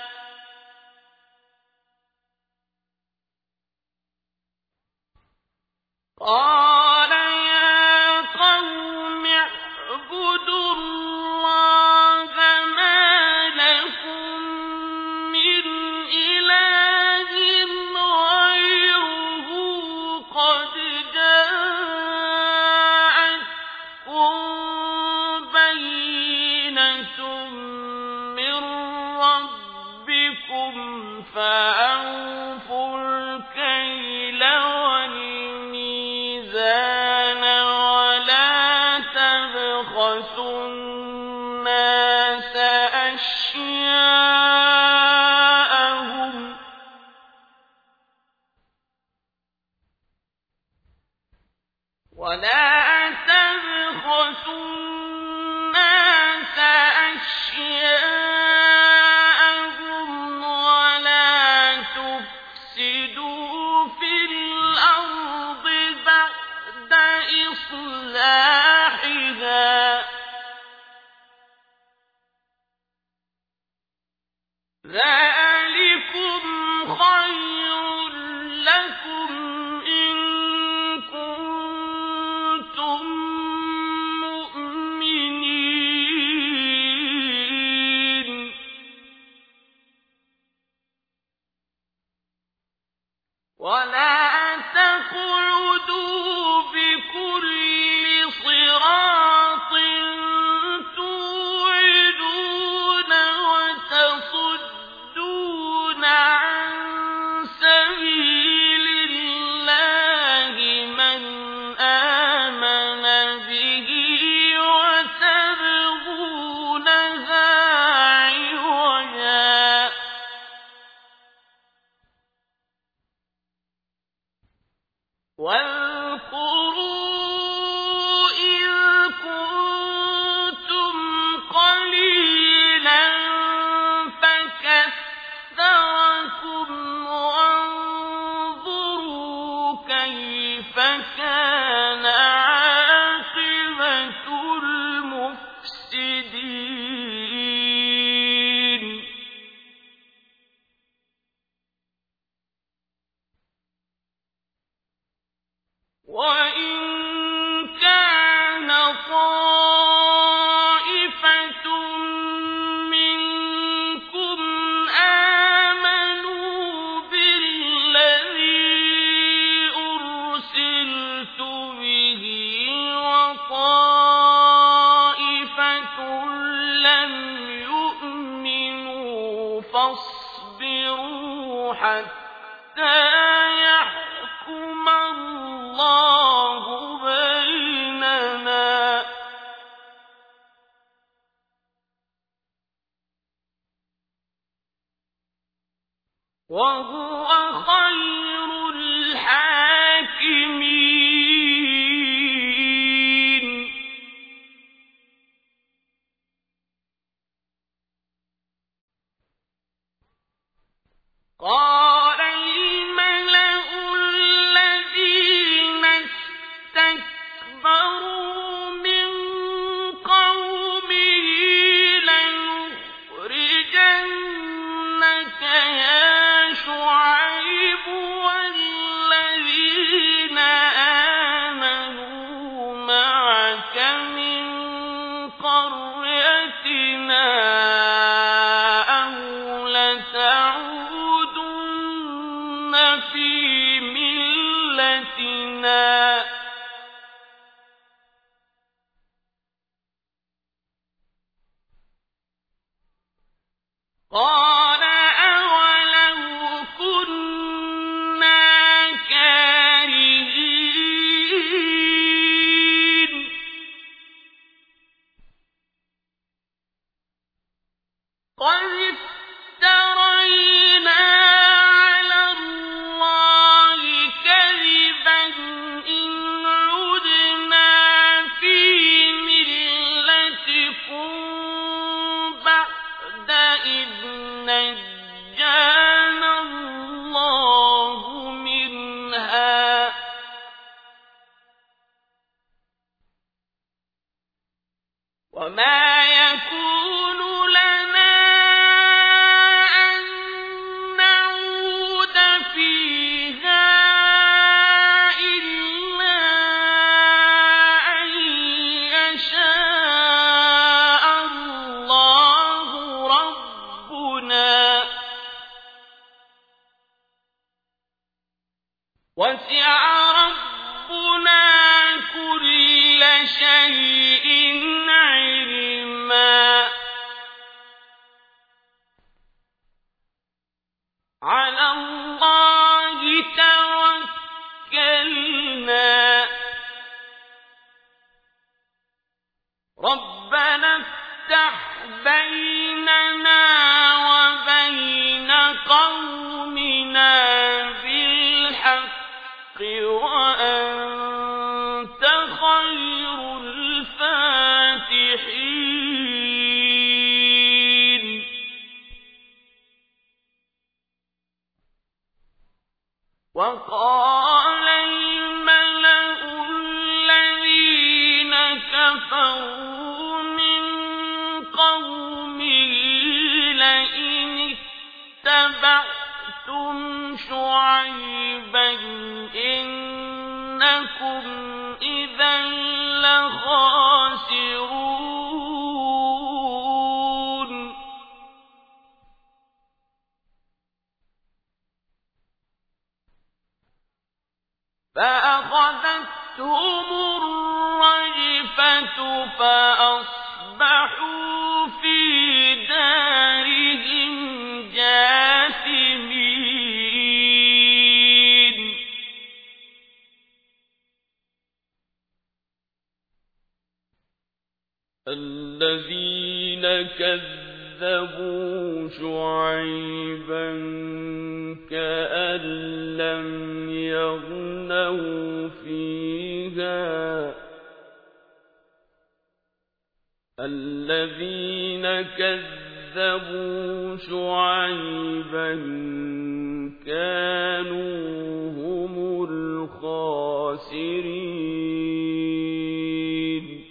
قَالَ يَا قَوْمِ اعْبُدُوا اللَّهَ مَا لَكُم مِّنْ إِلَٰهٍ غَيْرُهُ قَدْ جَاءَتْكُم بَيِّنَةٌ مِّن رَّبِّكُمْ فَأَوْفُوا الْكَيْلَ وَالْمِيزَانَ وَلَا تَبْخَسُوا النَّاسَ أَشْيَاءَهُمْ وَلَا تَبْخَسُوا ولا تقعدوا بكل صراط توعدون وتصدون عن سبيل الله من آمن به وتبغونها عوجا واذكروا إذ كنتم قليلا فكثركم وانظروا كيف كان عاقبة المفسدين وإن كان طائفة منكم آمنوا بالذي أرسلت به وطائفة لم يؤمنوا فاصبروا حتى يحكم الله بيننا وهو خير الحاكمين قال الملأ الذين استكبروا من قومه لنخرجنك يا شعيب والذين آمنوا معك من قريتنا أو لتعودن في ملتنا قال أولو كنا كارهين قد افترينا على الله كذبا إن عدنا في ملتكم بعد إذ نجانا الله منها وما يكون لنا أن نعود فيها إلا أن يشاء الله ربنا وسع ربنا كل شيء علما على الله توكلنا ربنا افتح بيننا وبين قومنا بالحق وأنت خير الفاتحين وقال الملأ الذين كفروا من قومه لئن اتبعتم شعيبا إنكم إذا لخاسرون فأخذتهم الرجفة فأصبحوا في دارهم جاثمين الذين كذبوا شعيبا كأن لم يغنوا فيها الذين كذبوا شعيبا كانوا هم الخاسرين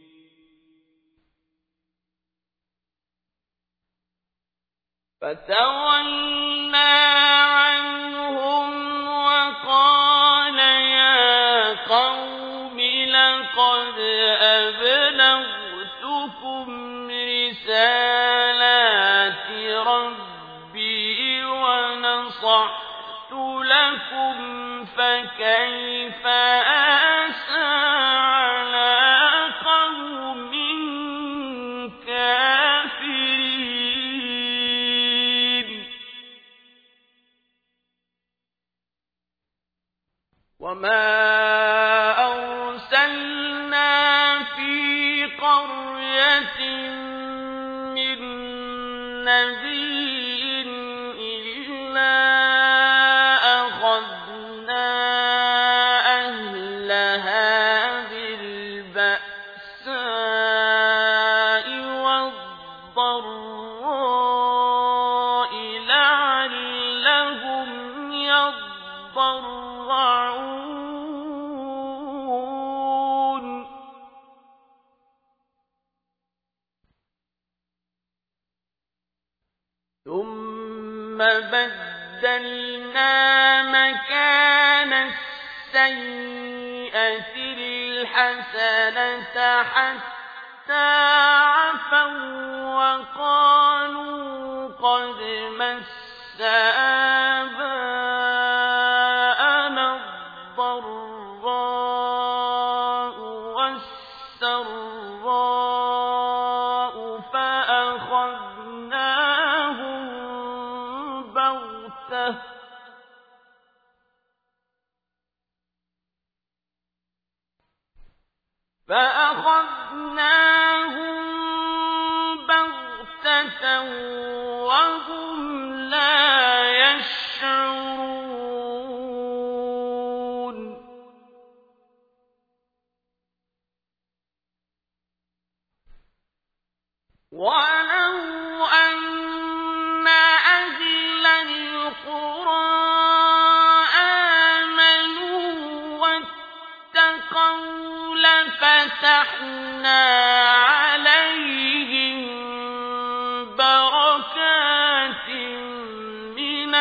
فتولى عنهم وقال يا قوم لقد أبلغتكم رسالات ربي ونصحت لكم فكيف آسى على قوم كافرين وما أرسلنا في قرية من نبي إلا أخذنا أهلها بالبأساء والضراء لعلهم يضرعون ثم بدلنا مكان السيئة الحسنة حتى عفوا وقالوا قد مس آباءنا الضراء والسراء فأخذناهم بغتة فأخذناهم بغتة وهم لا يشعرون ولو أن أهل القرى آمنوا واتقوا لفتحنا عليهم بركات من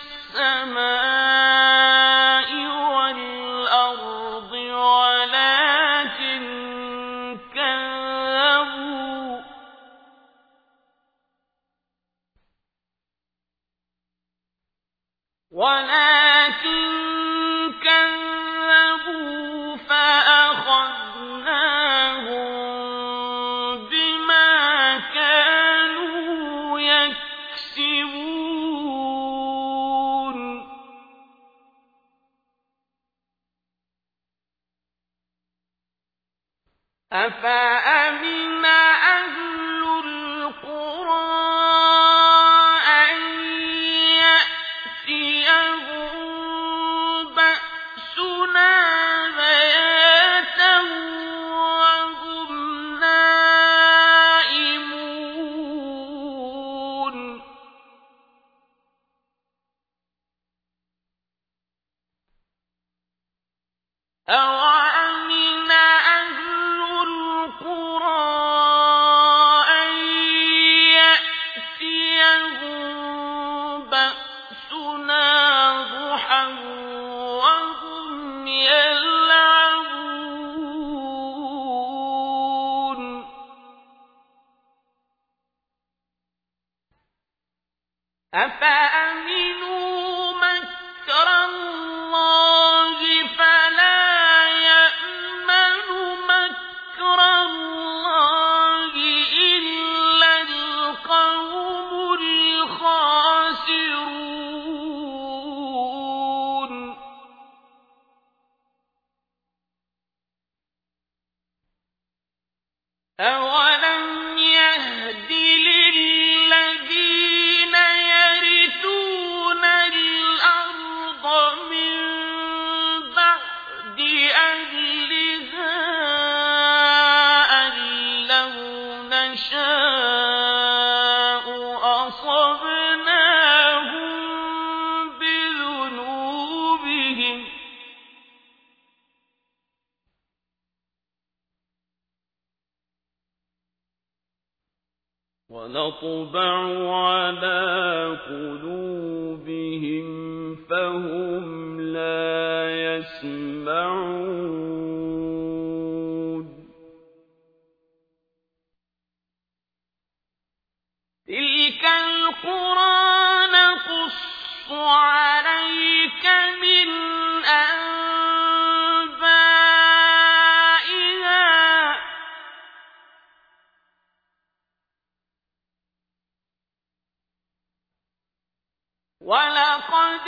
السماء والأرض ولكن كذبوا ولكن كذبوا فأخذناهم بما كانوا يكسبون أفأمن أهل القرى أن يأتيهم بأسنا بياتا وهم نائمون أوأمن أهل القرى أن يأتيهم بأسنا ضحى وهم يلعبون أفأمنوا مكر الله فلا أَوَلَمْ يَهْدِ لِلَّذِينَ يَرِثُونَ الْأَرْضَ مِن بَعْدِ أَهْلِهَا أَن لَّوْ نَشَاءُ أَصَبْنَاهُم بِذُنُوبِهِمْ ۚ وَنَطْبَعُ عَلَىٰ قُلُوبِهِمْ فَهُمْ لَا يَسْمَعُونَ تِلْكَ الْقُرَىٰ نَقُصُّ عَلَيْكَ مِنْ أَنبَائِهَا ۚ وَلَقَدْ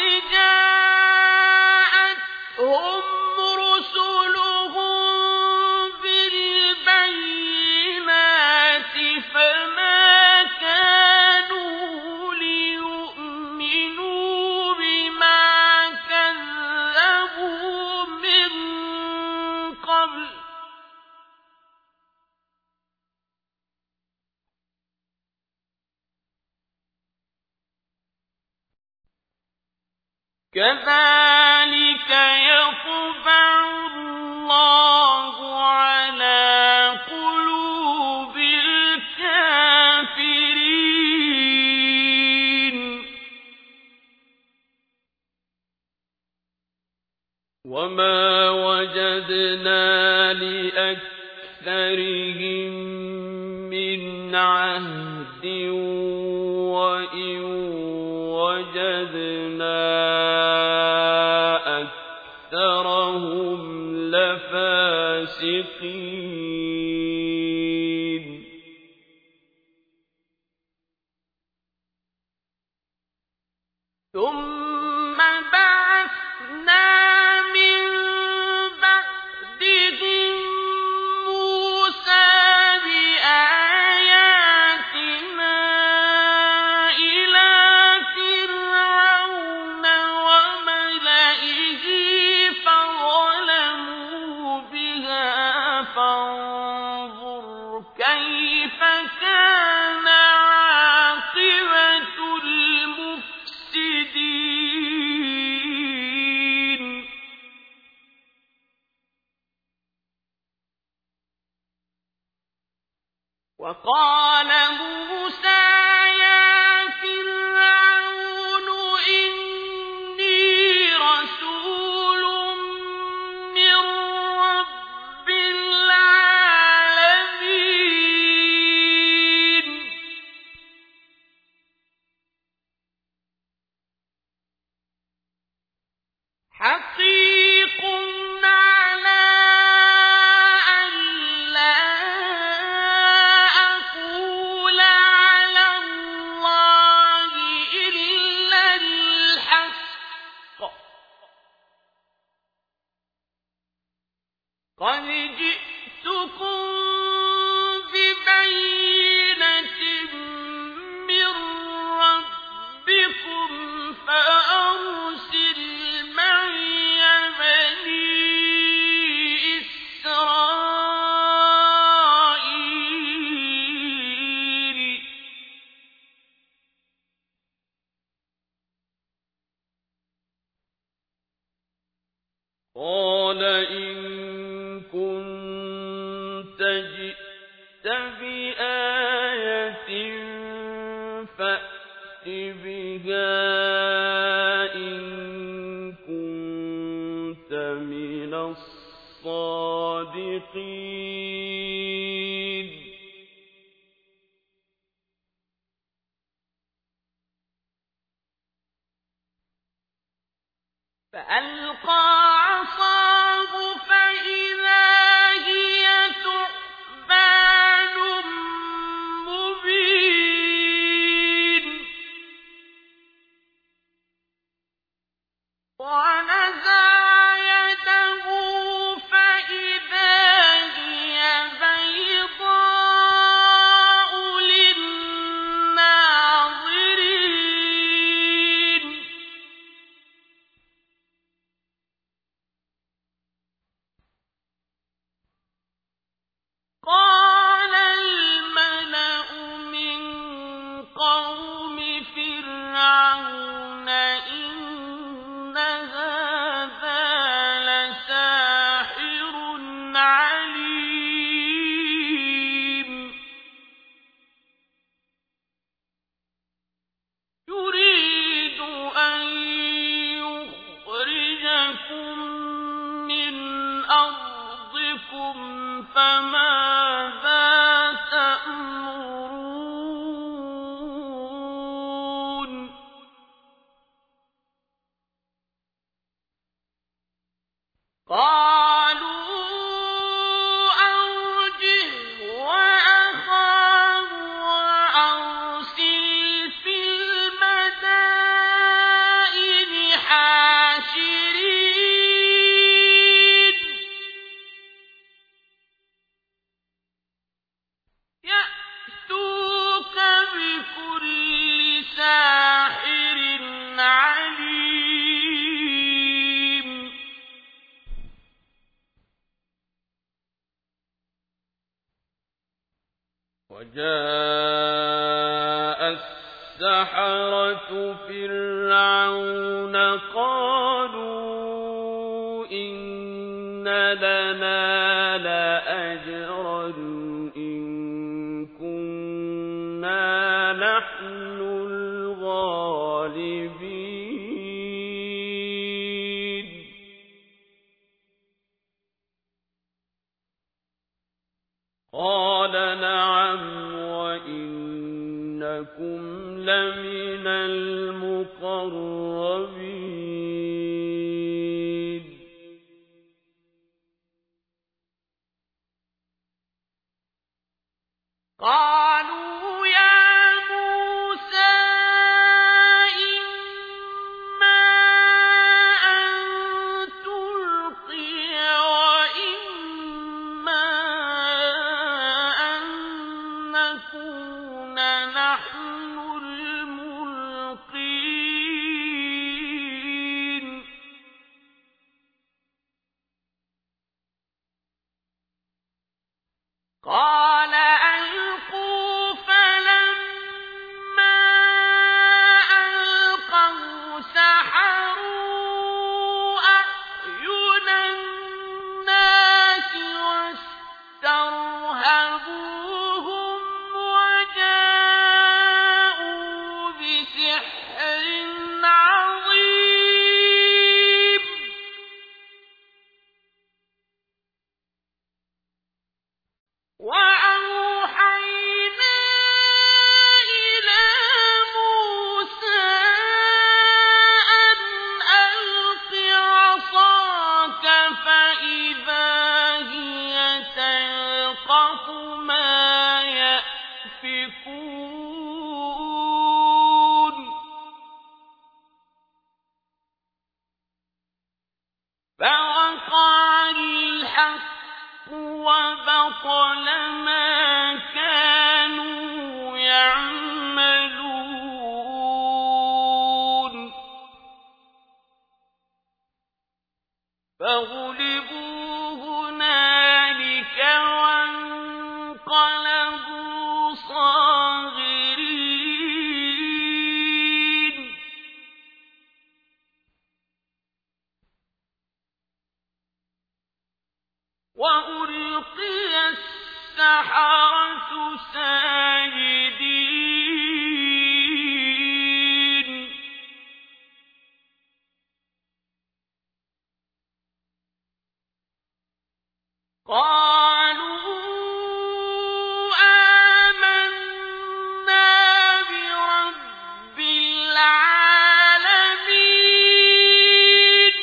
جَاءَتْهُمْ رُسُلُهُم بِالْبَيِّنَاتِ فَمَا كَانُوا لِيُؤْمِنُوا بِمَا كَذَّبُوا مِن قَبْلُ ۚ كَذَٰلِكَ يَطْبَعُ اللَّهُ عَلَىٰ قُلُوبِ الْكَافِرِينَ وَمَا وَجَدْنَا لِأَكْثَرِهِم مِّنْ عَهْدٍ وَإِن وَجَدْنَا أَكْثَرَهُمْ لَفَاسِقِينَ ثُمَّ بَعَثْنَا مِن بَعْدِهِم مُّوسَىٰ بِآيَاتِنَا إِلَىٰ فِرْعَوْنَ وَمَلَئِهِ فَظَلَمُوا بِهَا فَانظُرْ كَيْفَ كَانَ عَاقِبَةُ الْمُفْسِدِينَ وَقَالَ مُوسَىٰ يَا فِرْعَوْنُ إِنِّي رَسُولٌ مِّن رَّبِّ الْعَالَمِينَ حَقِيقٌ عَلَىٰ أَن لَّا أَقُولَ عَلَى اللَّهِ إِلَّا الْحَقَّ ۚ قَدْ جِئْتُكُم بِبَيِّنَةٍ مِّن رَّبِّكُمْ فَأَرْسِلْ مَعِيَ بَنِي إِسْرَائِيلَ قَالَ إِن كُنتَ جِئْتَ بِآيَةٍ فَأْتِ بِهَا إِن كُنتَ مِنَ الصَّادِقِينَ فَأَلْقَىٰ عَصَاهُ فَإِذَا هِيَ ثُعْبَانٌ مُّبِينٌ وَنَزَعَ يَدَهُ فَإِذَا هِيَ بَيْضَاءُ فماذا تأمرون قالوا أرجه وأخاه وأرسل في المدائن حاشرين يأتوك بكل ساحر عليم وجاء السحرة فرعون قالوا إن لنا لأجرا إن كنا نحن الغالبين قال نعم وإنكم لمن المقربين قالوا يا موسى إما أن تلقي وإما أن نكون نحن الملقين قال ألقوا فلما ألقوا سحروا أعين الناس واسترهبوهم وجاءوا بسحر عظيم وأوحينا إلى موسى أن ألق عصاك فإذا هي تلقف ما يأفكون فوقع الحق وبطل ما كانوا يعملون فغلبوا هنالك وانقلبوا صاغرين وألقي السحرة ساجدين قالوا آمنا برب العالمين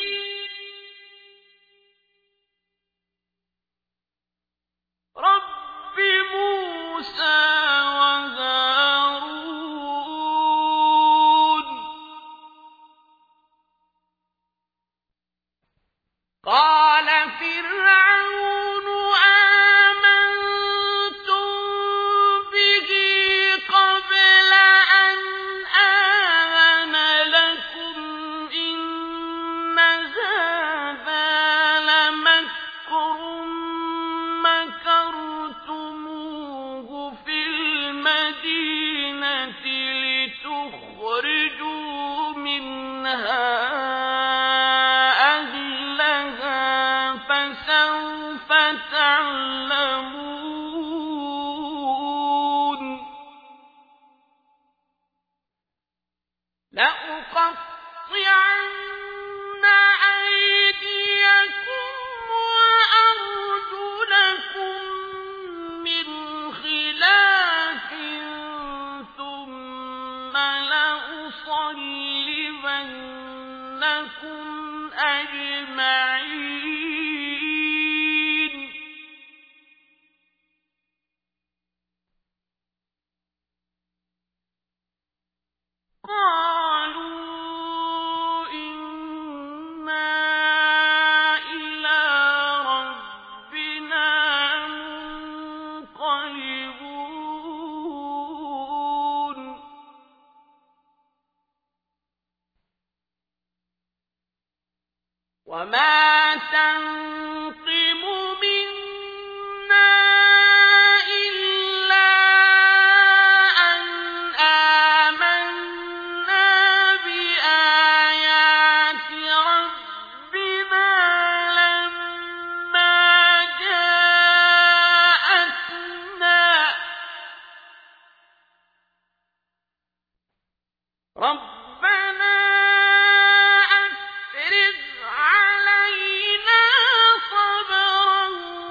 رب موسى وهارون قال فرعون أجمعين قالوا إنا إلى ربنا منقلبون وما تنقم منا إلا أن آمنا بآيات ربنا لما جاءتنا ربنا أفرغ علينا صبرا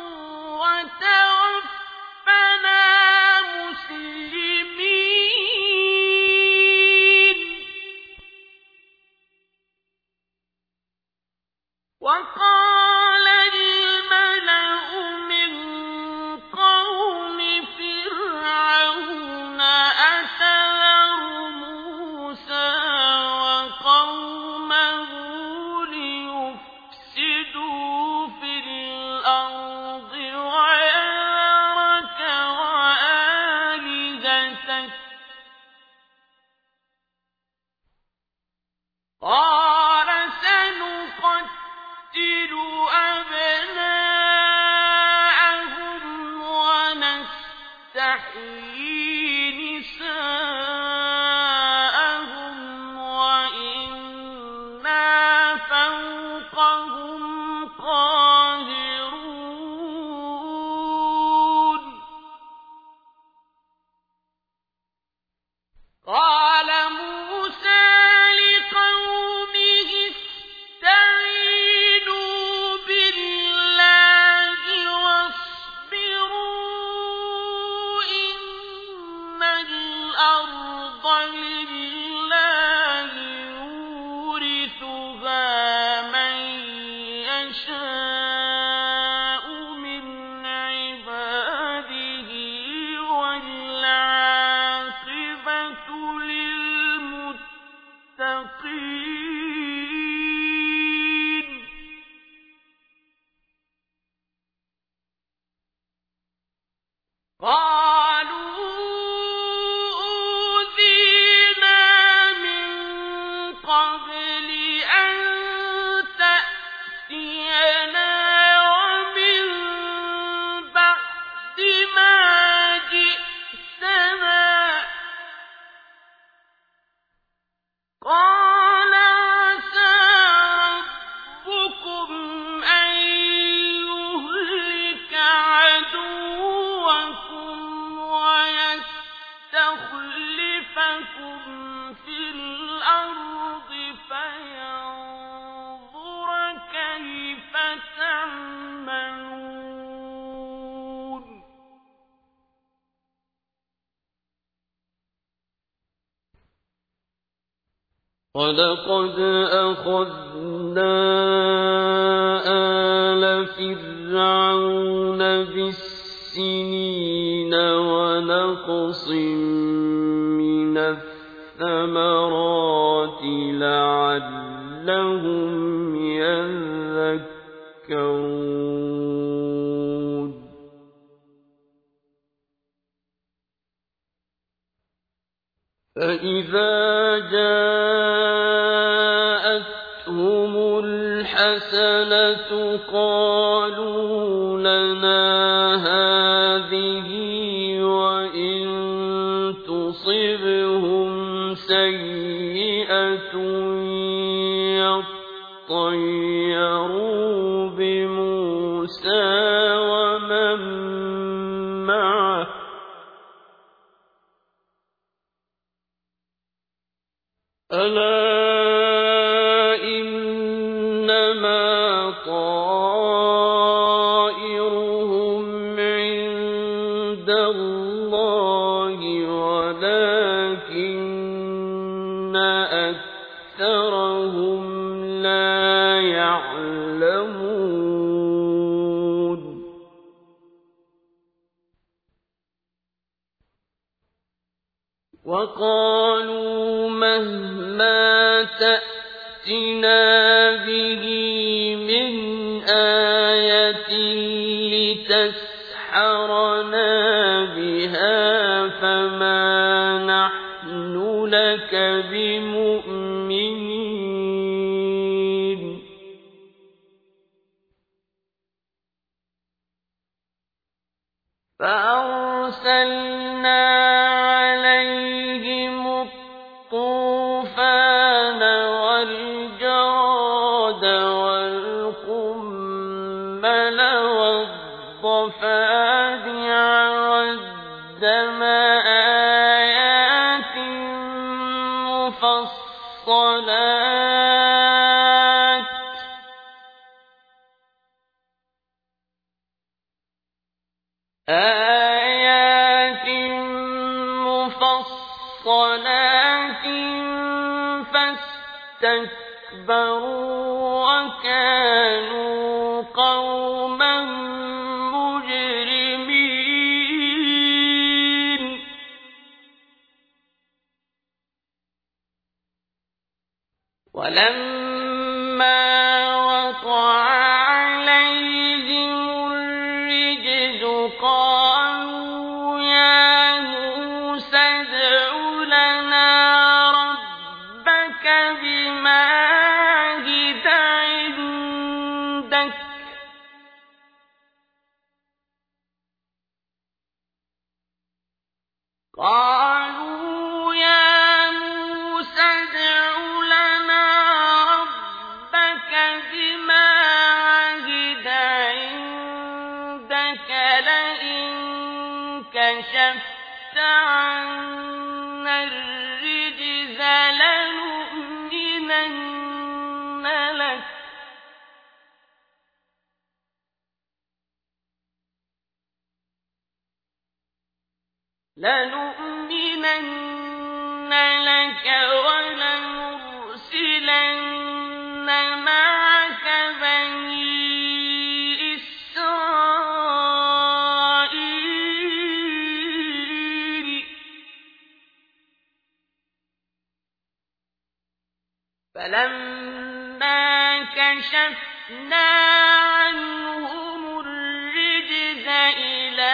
وتوفنا مسلمين وقال الملأ من قوم فرعون أتذر موسى وقومه ليفسدوا في الأرض ويذرك وآلهتك قال سنقتل أبناءهم ونستحيي نساءهم وإنا فوقهم قاهرون قال موسى لقومه استعينوا بالله واصبروا إن الأرض لله يورثها من يشاء من عباده والعاقبة للمتقين قالوا أوذينا من قبل أن تأتينا ومن بعد ما جئتنا قال عسى ربكم أن يهلك عدوكم ويستخلفكم في الأرض فينظر كيف تعملون ولقد أخذنا آل فرعون بالسنين ونقص من الثمرات لعلهم يذكرون فإذا جاءتهم الحسنة قالوا لنا هذه وإن تصبهم سيئة يطيروا بموسى ومن معه ألا إنما طائرهم عند الله ولكن أكثرهم لا وقالوا مهما تأتنا به من آية لتسحرنا بها فما نحن لك بمؤمنين فأرسلنا عليهم الطوفان والجراد والقمل والضفادع والدم آيات مفصلات آيات مفصلات فاستكبروا وكانوا قوما مجرمين ولما وقع عليهم الرجز قالوا يا موسى ادع لنا ربك بما عهد عندك قالوا يا موسى ادع لنا ربك بما عهد عندك لئن كشفت عنا الرجز لنؤمنن لك لنؤمنن لك ولنرسلن معك بني إسرائيل فلما كشفنا عنهم الرجز إلى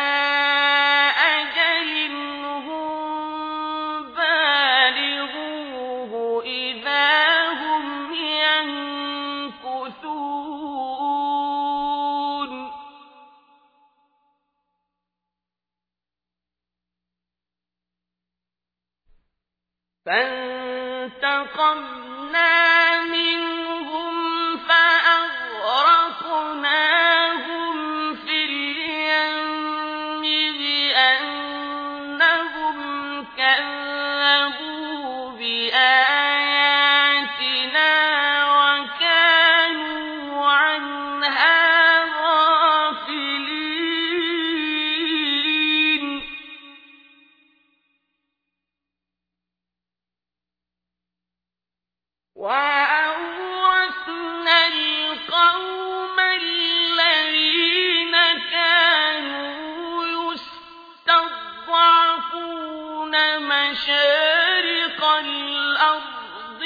فانتقمنا منهم فأغرقناهم في اليم بأنهم كذبوا بآياتنا وكانوا عنها غافلين وأورثنا القوم الذين كانوا يستضعفون مشارق الأرض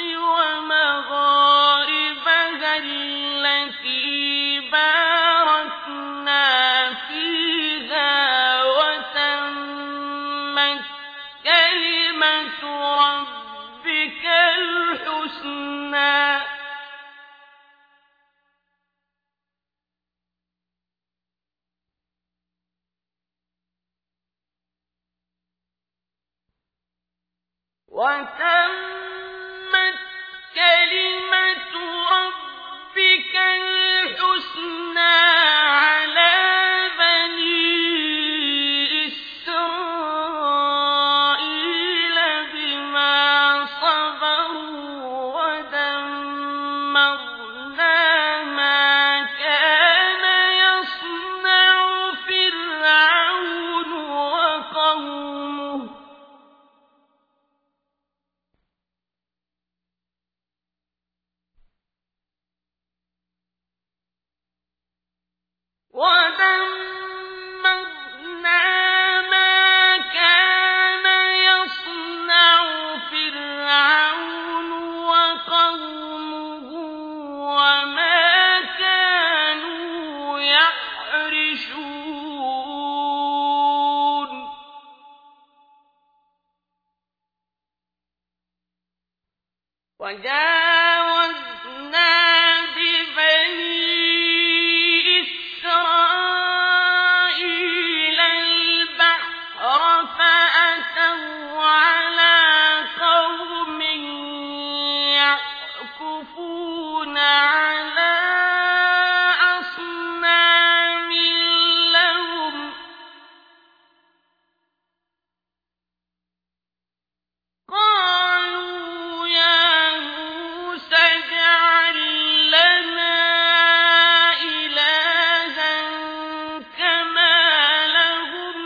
ومغاربها التي باركنا فيها وتمت كلمة ربك الحسنى وتمت كلمة ربك الحسنى على بني إسرائيل بما صبروا ودمرنا ما كان يصنع فرعون وقومه وما كانوا يعرشون وجاوزنا ببني إسرائيل البحر فأتوا على قوم يعكفون على أصنام لهم قالوا يا موسى اجعل لنا إلها كما لهم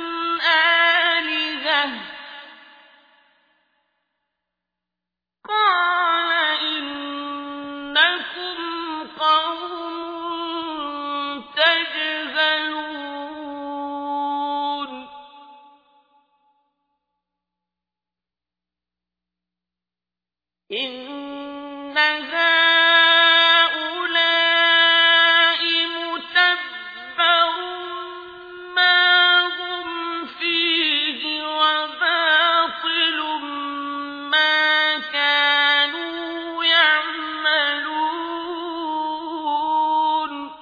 آلهة قال إنكم قوم تجهلون إن هؤلاء متبر ما هم فيه وباطل ما كانوا يعملون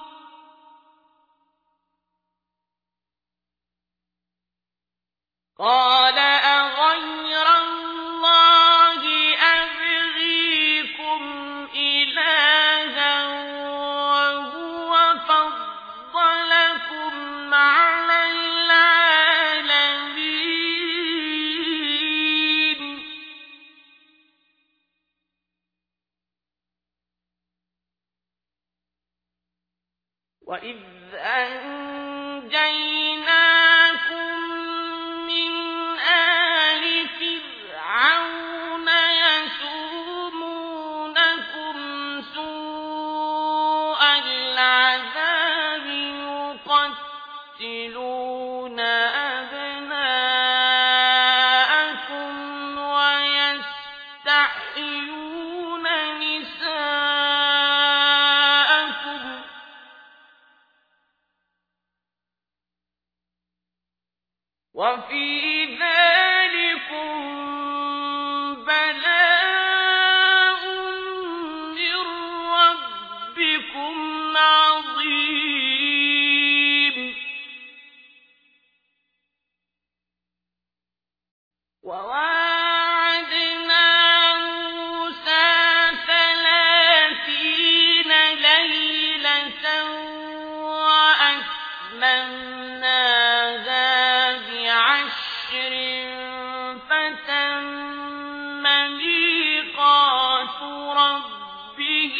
قال أغير الله أبغيكم إلها وهو فضلكم على العالمين وإذ أنجيناكم من آل فرعون يسومونكم سوء العذاب يقتلون أبناءكم ويستحيون نساءكم وفي ذلكم بلاء من ربكم عظيم وواعدنا موسى ثلاثين ليلة وأتممناها بعشر فتم ميقات ربه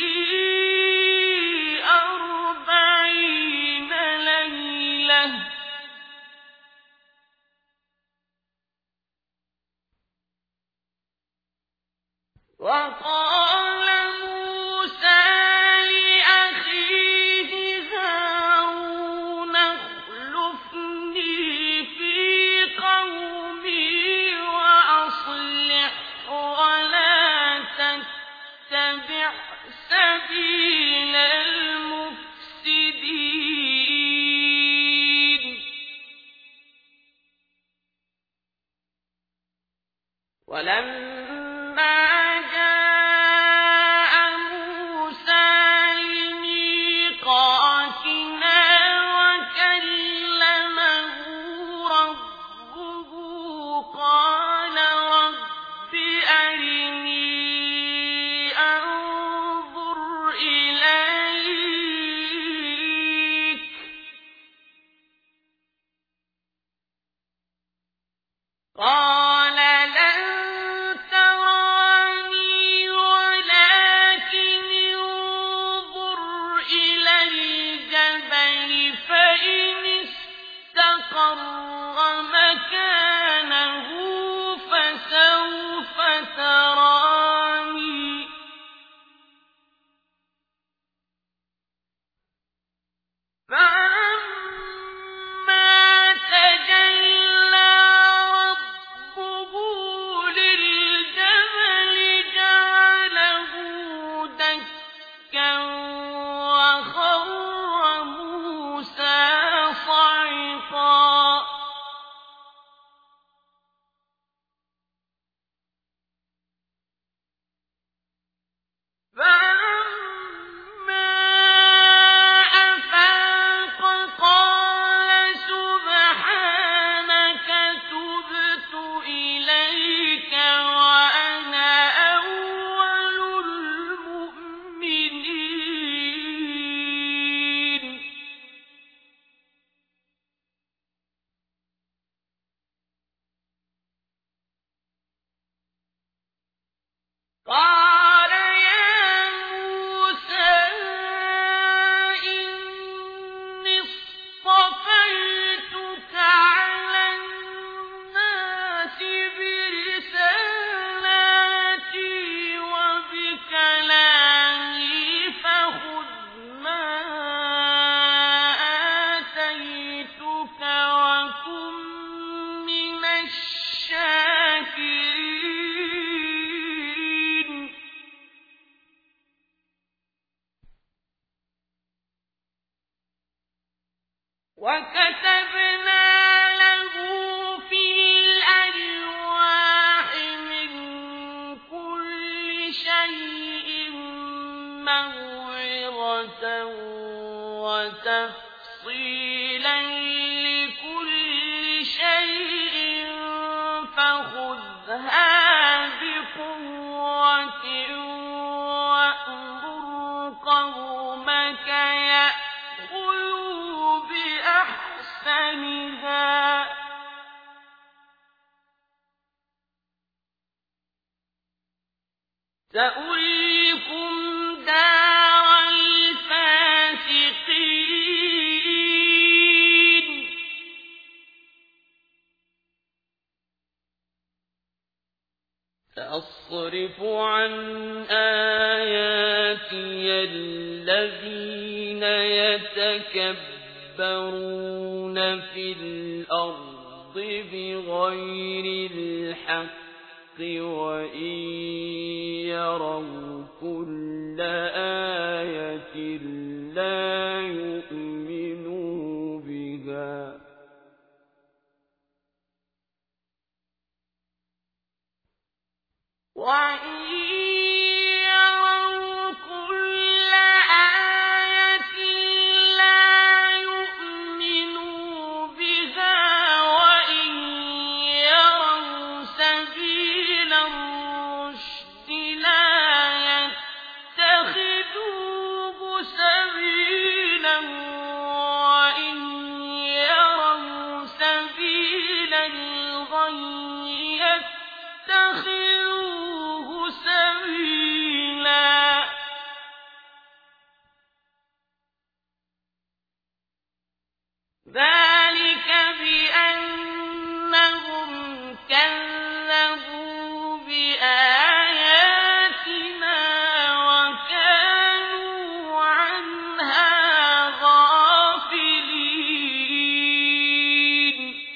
أربعين ليلة وقال موسى لأخيه هارون اخلفني في قومي وأصلح ولا تتبع سبيل المفسدين ولما جاء موسى لميقاتنا وكلمه ربه قال رب أرني أنظر إليك قال لن تراني ولكن انظر إلى الجبل فإن استقر مكانه فسوف تراني فلما تجلى ربه للجبل جعله دكا وكتبنا له في الألواح من كل شيء موعظة وتفصيلا لكل شيء فخذها بقوة وأمر قومك يأخذوا بأحسنها سأريكم دار الفاسقين سأصرف عن آياتي الذين يتكبرون في الأرض بغير الحق وإن يروا كل آية لا يؤمنوا بها وإن يروا كل آية لا يؤمنوا بها وإن يروا سبيل الرشد لا يتخذوه سبيلا وإن يروا سبيل الغي يتخذوه سبيلا ذلك بأنهم كذبوا بآياتنا وكانوا عنها غافلين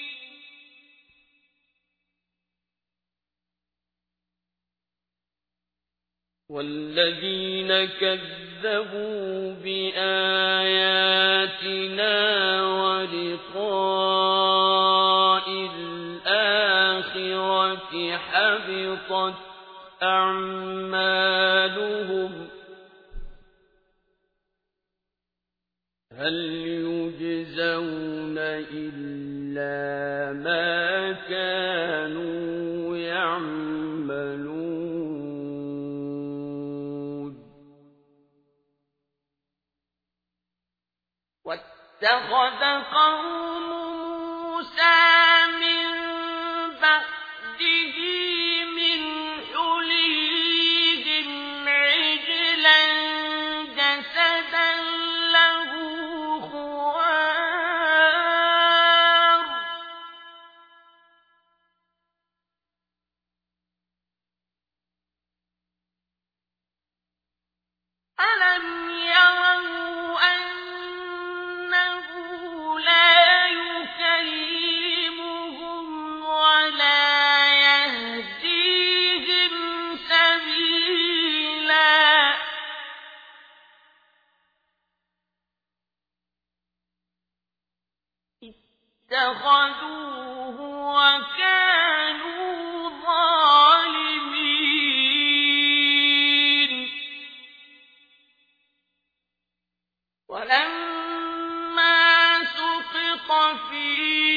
والذين كذبوا بآياتنا ولقاء الآخرة حبطت أعمالهم هل يجزون إلا ما كانوا يعملون واتخذ قوم موسى من بعده من حليهم عجلا جسدا له خوار ألم يروا أنه لا يكلمهم ولا يهديهم سبيلا اتخذوه وكانوا ظالمين ولما سقط في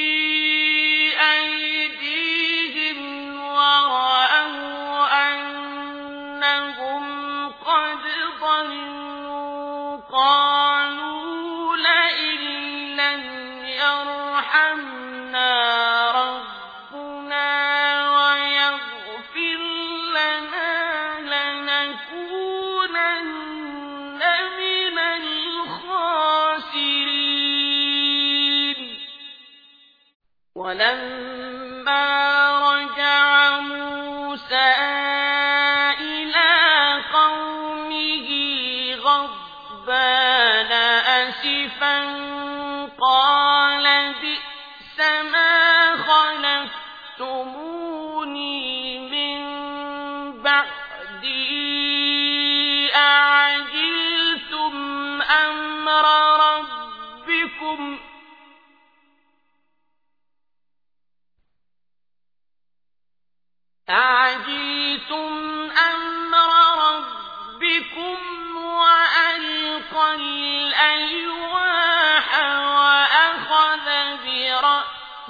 أيديهم ورأوا أنهم قد ضلوا قالوا لئن لم يرحمنا ربنا ويغفر لنا لنكونن من الخاسرين ولما رجع موسى إلى قومه غضبان أسفا قال بئس ما خلفتموني من بعدي أعجلتم أمر ربكم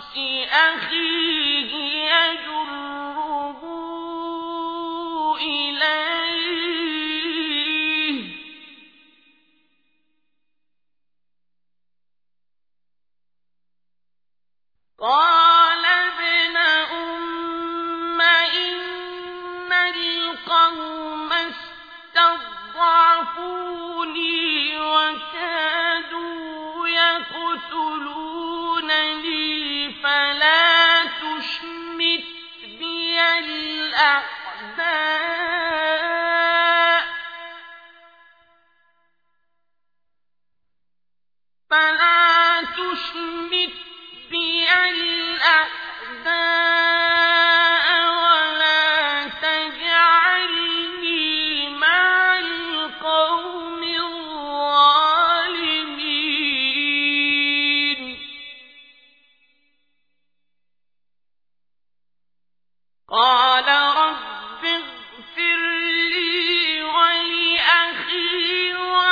أخيه يجره إليه قال ابن أم إن القوم استضعفوني وكادوا يقتلونني فلا تشمت بي الأعداء فلا تشمت بي الأعداء ولا تجعلني مع القوم الظالمين قال رب اغفر لي ولأخي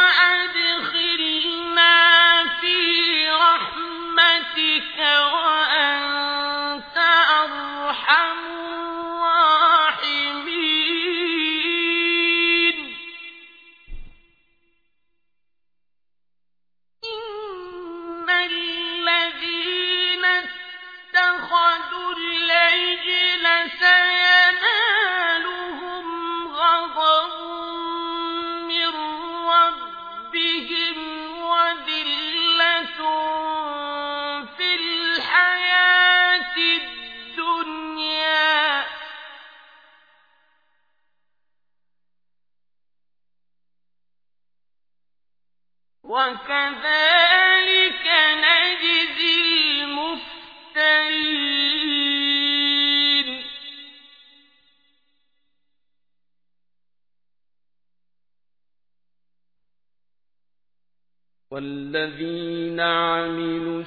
وأدخلنا في رحمتك وأنت أرحم الراحمين إن الذين اتخذوا العجل سينالهم غضب من ربهم وذلة في الحياة الدنيا وكذلك نجزي المفترين والذين عملوا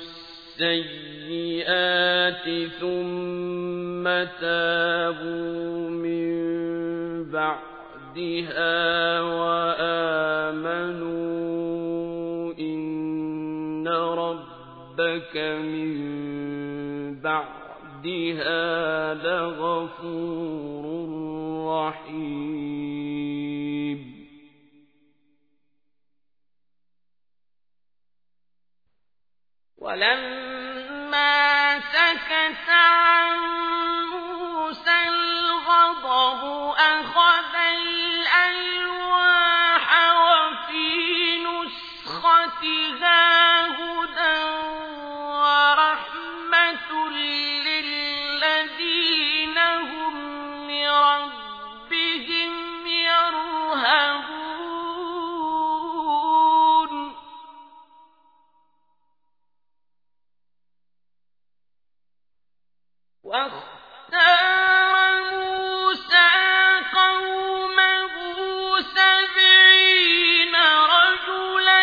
السيئات ثم تابوا من بعدها وآمنوا إن ربك من بعدها لغفور رحيم ولما سكت عن موسى الغضب أخذ الألواح وفي نسختها هدى ورحمة للذين هم لربهم يرهبون واختار موسى قومه سبعين رجلا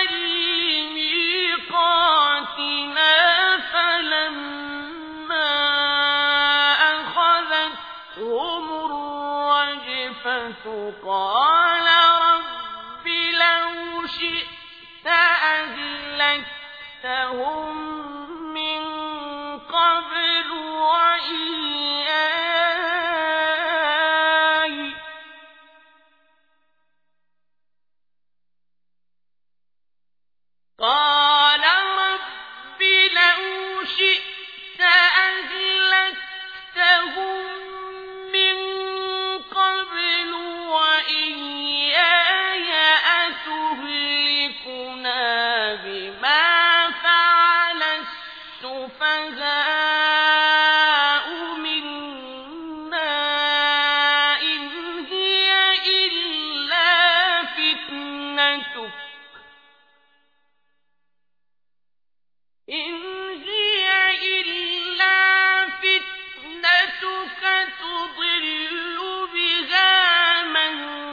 لميقاتنا فلما أخذتهم الرجفة قال رب لو شئت أهلكتهم من قبل وإياي قال رب لو شئت أهلكتهم من قبل وإياي أتهلكنا بما فعل السفهاء منا إن هي إلا فتنتك إن هي إلا فتنتك تضل بها من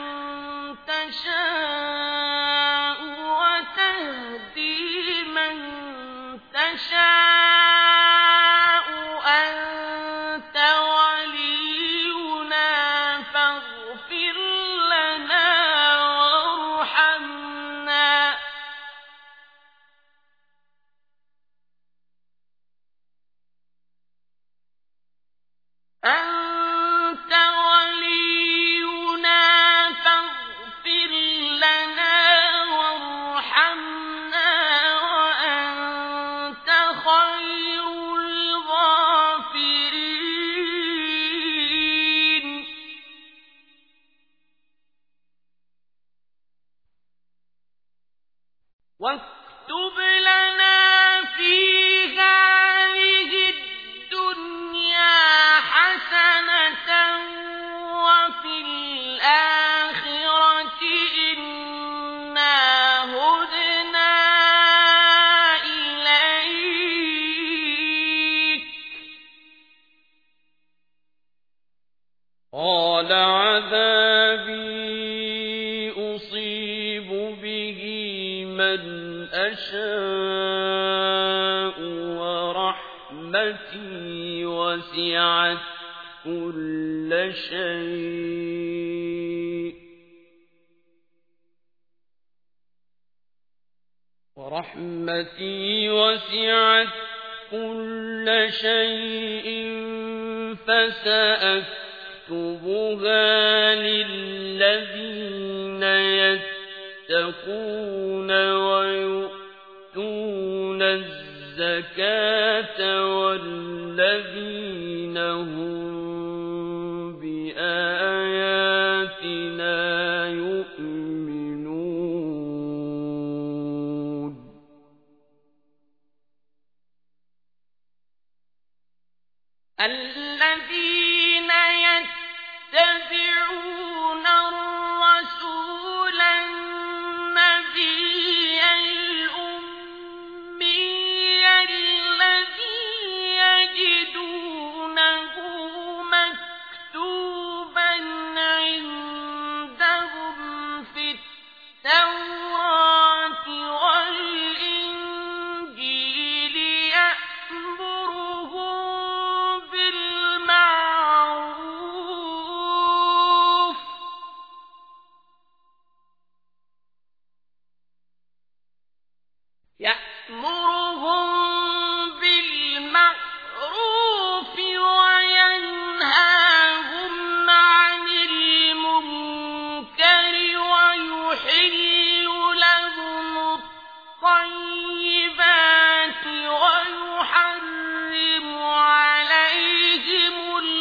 تشاء وتهدي من تشاء أنت ولينا فاغفر لنا وارحمنا واكتب لنا في هذه الدنيا حسنة وفي الآخرة إنا هدنا إليك. قال عذابي أصيب به من أشاء ورحمتي وسعت كل شيء ورحمتي وسعت كل شيء فسأكتبها للذين يتقون ويؤتون الزكاة والذين هم بآياتنا يؤمنون. الذين يتبعون الرسول النبي الأمي الذي يجدونه مكتوبا عندهم في التوراة والإنجيل يأمرهم بالمعروف يأمرهم بالمعروف وينهاهم عن المنكر ويحل لهم الطيبات ويحرم عليهم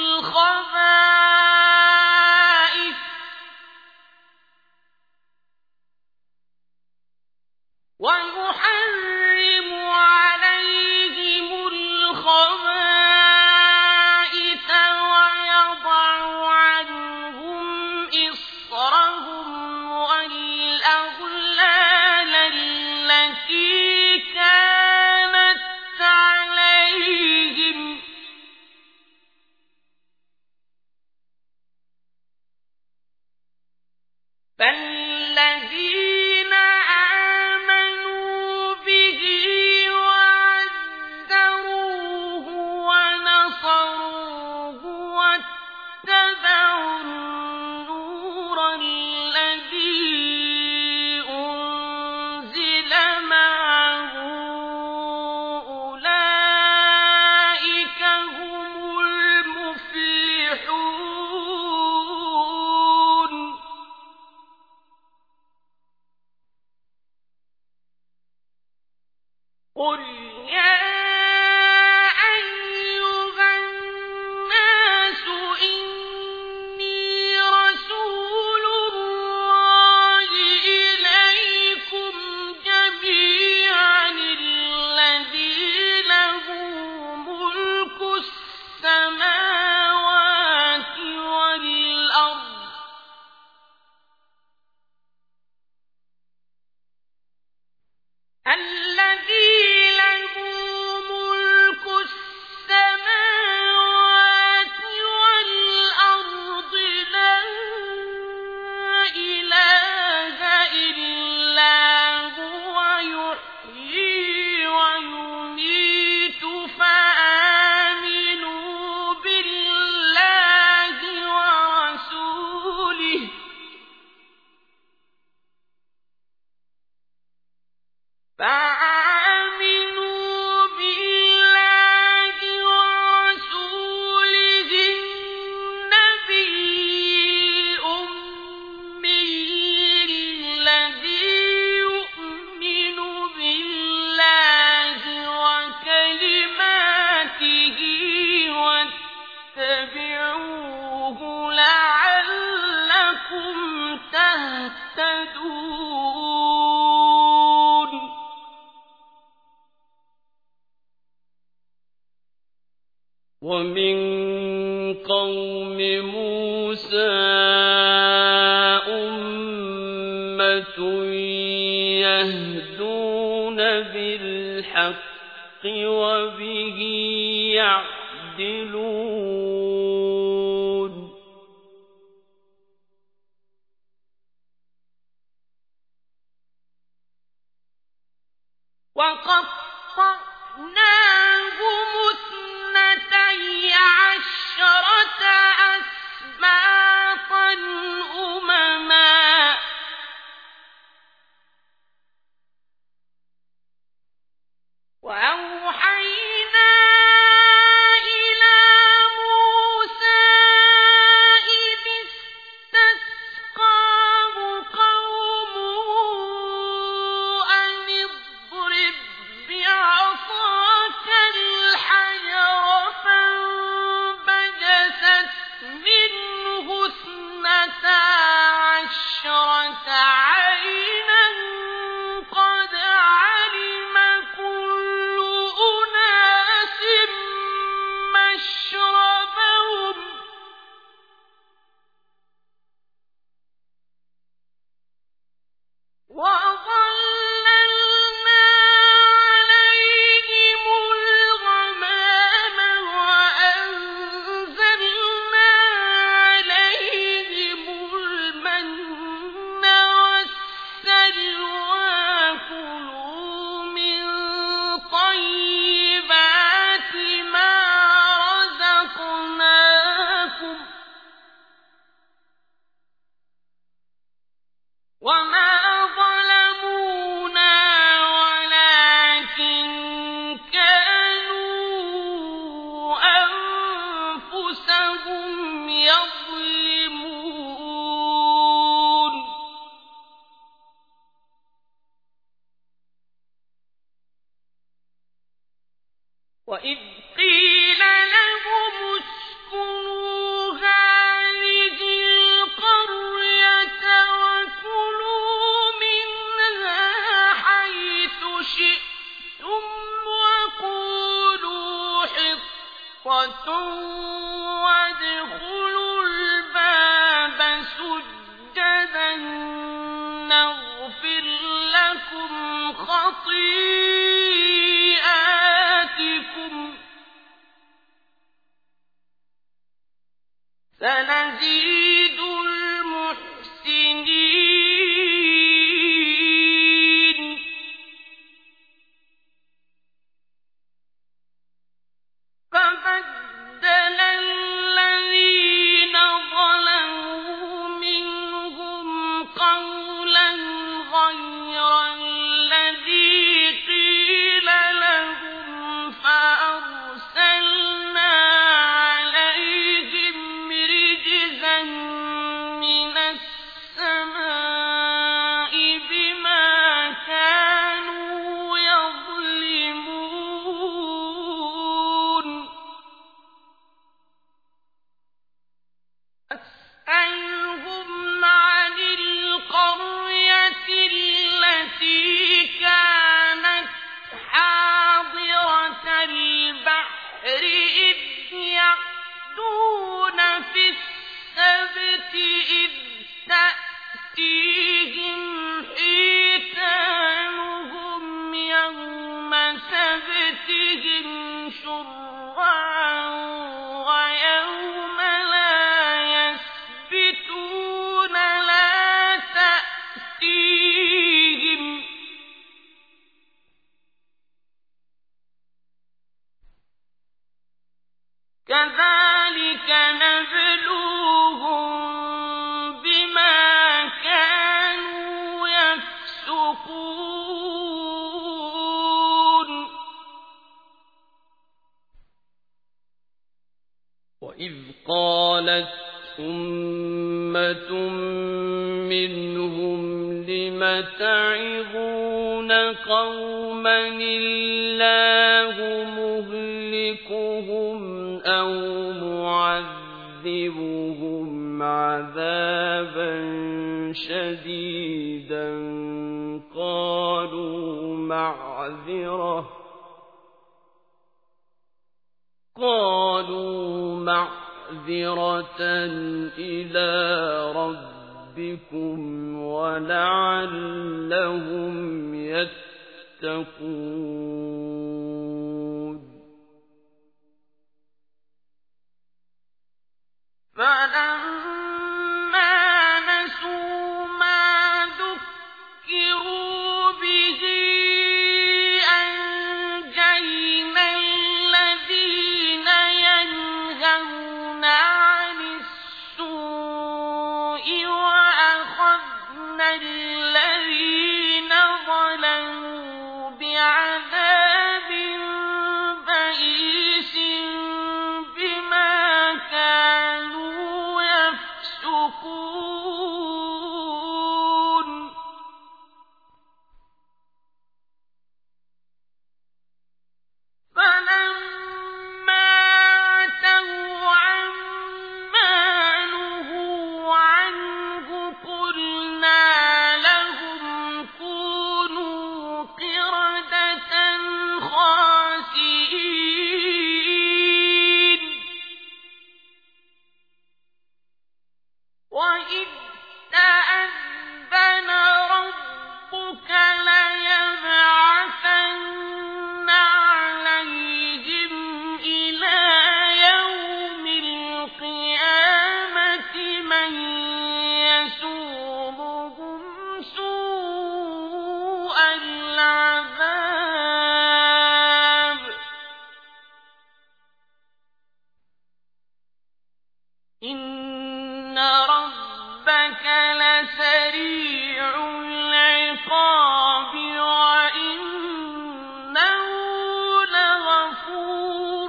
الخبائث ويحرم عليهم الخبائث ويضع عنهم إصرهم والأغلال التي كانت عليهم فالذين آمنوا به وعزروه ونصروه واتبعوا النور الذي أنزل معه أولئك هم المفلحون. قل يا أيها الناس إني رسول الله إليكم جميعا الذي له ملك السماوات والأرض الذي له ملك السماوات والأرض لا إله إلا هو يحيي ويميت فآمنوا بالله ورسوله فآمنوا بالله ورسوله النبي الأمي الذي يؤمن بالله وكلماته واتبعوه لعلكم تهتدون. ومن قوم موسى أمة يهدون بالحق وبه يعدلون وقطعناهم اثنتي عشرة أسباطا أمما وأوحينا إلى موسى إذ استسقاه قومه أن اضرب بعصاك الحجر فانبجست منه اثنتا عشرة عينا قد علم كل أناس مشربهم وأظللنا عليهم الغمام وأنزلنا عليهم المن والسلوى كلوا من طيبات ما رزقناكم وما ظلمونا ولكن كانوا أنفسهم يظلمون وإذ قيل لهم اسكنوا هذه القرية وكلوا منها حيث شئتم وقولوا حطة وادخلوا الباب سجدا نغفر لكم خطيئاتكم سنزيد المحسنين فبدل الذين ظلموا منهم قولا غير الذي قيل لهم فأرسلنا عليهم رجزا من السماء بما كانوا يظلمون أسألهم عن القرية التي كانت حاضرة البحر إذ يعدون في السبت إذ تأتيهم حيتانهم يوم سبتهم شرعا ويوم لا يسبتون لا تأتيهم كذلك نبلوهم بما كانوا يفسقون وإذ قالت أمة منهم لم تعظون قوما الله مهلكهم أو معذبهم عذابا شديدا قالوا معذرة قالوا معذرة إلى ربكم ولعلهم يتقون فلما نسوا ما ذكروا به أنجينا الذين ينهون عن السوء وأخذنا الذين ظلموا بعذاب بئيس بما كانوا يفسقون فلما عتوا عما نهوا عنه قلنا لهم كونوا قردة خاسئين وإذ تأذن ربك ليبعثن عليهم إلى يوم القيامة من يسومهم سوء العذاب إن ربك لسريع العقاب وإنه لغفور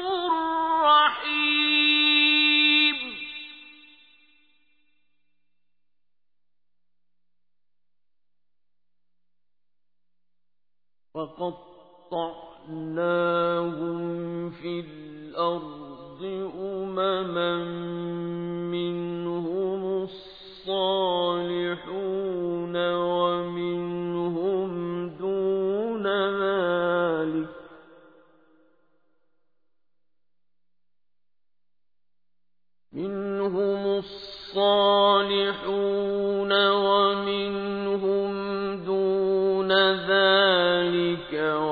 رحيم وقطعناهم في الأرض أمما منهم الصالحون ومنهم دون ذلك منهم الصالحون ومنهم دون ذلك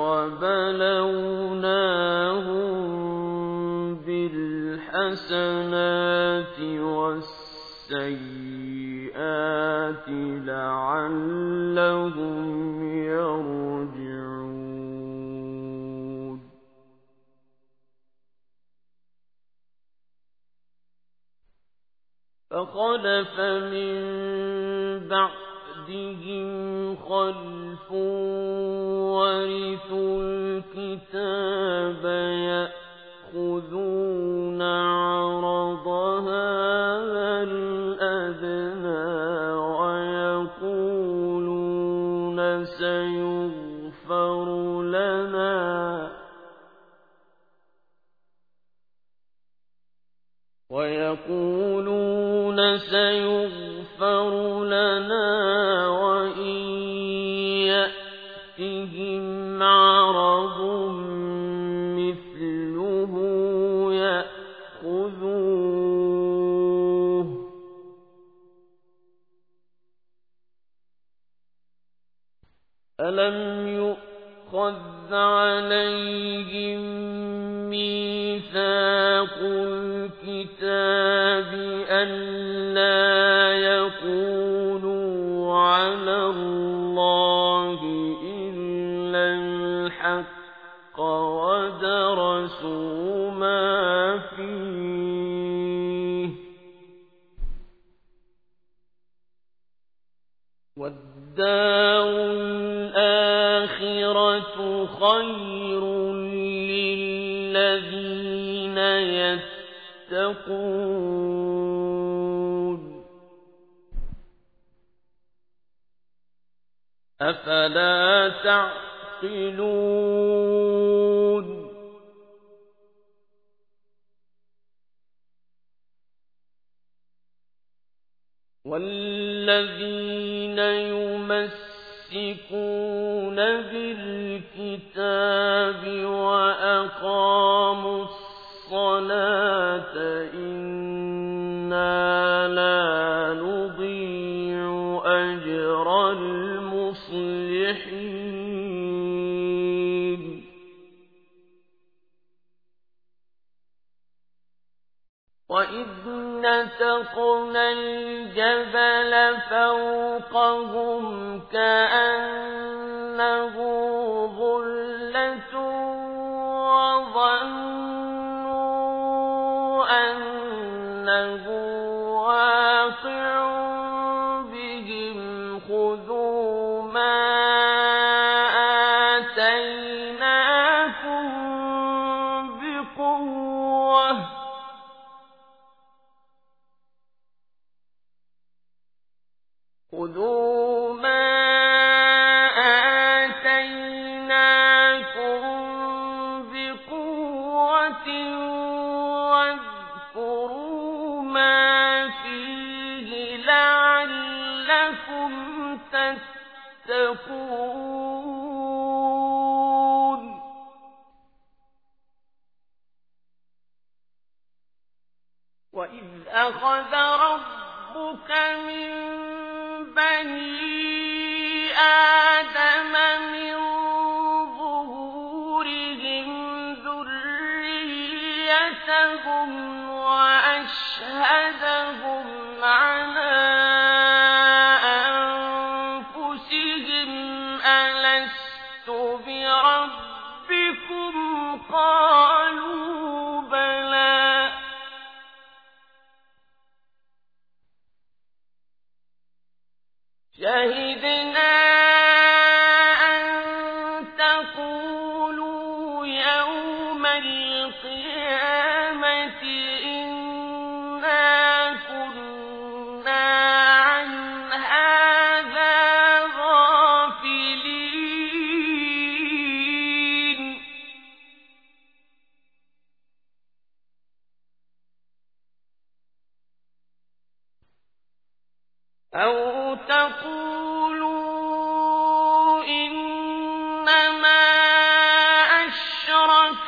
وبلوناهم بالحسنات والسيئات لعلهم يرجعون فخلف من بعدهم خلف ورثوا الكتاب يأخذون عرض هذا الأدنى ويقولون سيغفر لنا ويقولون سيغفر لنا وإن يأتهم عرض مثله يأخذوه ألم يؤخذ عليهم ميثاق الكتاب ألا يقولوا على الله إلا الحق ودرسوا ما فيه والدار الآخرة خير للذين يتقون أفلا تعقلون والذين يمسكون بالكتاب وأقاموا الصلاة وَإِذْ نَتَقْنَا الْجَبَلَ فَوْقَهُمْ كَأَنَّهُ ظُلَّةٌ وَظَنُّوا أَنَّهُ وَاقِعٌ بِهِمْ خُذُوا مَا آتَيْنَاكُمْ بِقُوَّةٍ خُذُوا مَا آتَيْنَاكُمْ بِقُوَّةٍ وَاذْكُرُوا مَا فِيهِ لَعَلَّكُمْ تَتَّقُونَ وَإِذْ أَخَذَ رَبُّكَ مِن بَنِي آدَمَ مِن ظُهُورِهِمْ ذُرِّيَّتَهُمْ وَأَشْهَدَهُمْ عَلَىٰ أَنفُسِهِمْ أَلَسْتُ بِرَبِّكُمْ قَالُوا بَلَىٰ شَهِدْنَا أَن تَقُولُوا يَوْمَ الْقِيَامَةِ إِنَّا كُنَّا عَنْ هَٰذَا غَافِلِينَ أَوْ تَقُولُوا إِنَّمَا أَشْرَكَ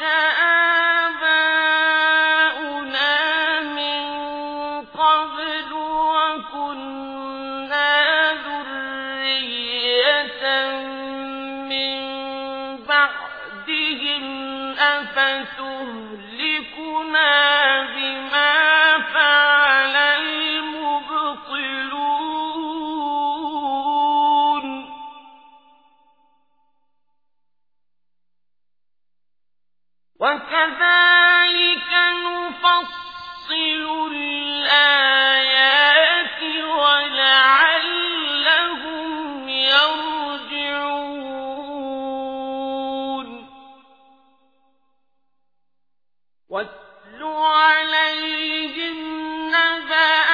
آبَاؤُنَا مِن قَبْلُ وَكُنَّا ذُرِّيَّةً مِّن بَعْدِهِمْ أَفَتُهْلِكُنَا بِمَا فَعَلَ الْمُبْطِلُونَ وَكَذَٰلِكَ نُفَصِّلُ الْآيَاتِ وَلَعَلَّهُمْ يَرْجِعُونَ وَاتْلُ عَلَيْهِمْ نَبَأَ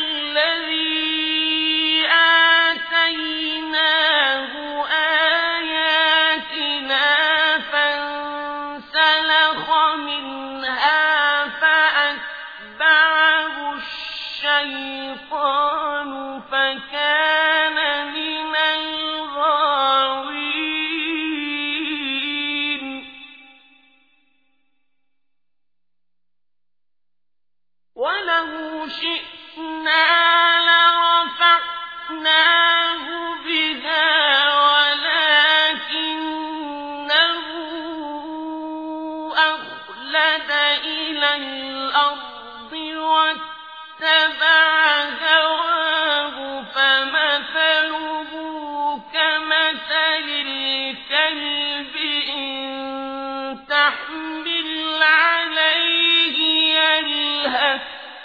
الَّذِي آتَيْنَاهُ آيَاتِنَا فَانسَلَخَ مِنْهَا فَأَتْبَعَهُ الشَّيْطَانُ فَكَانَ مِنَ الْغَاوِينَ وَلَوْ شِئْنَا لَرَفَعْنَاهُ بِهَا وَلَٰكِنَّهُ أَخْلَدَ إِلَى الْأَرْضِ وَاتَّبَعَ هَوَاهُ فَمَثَلُهُ كَمَثَلِ الْكَلْبِ إِن تَحْمِلْ عَلَيْهِ يَلْهَثْ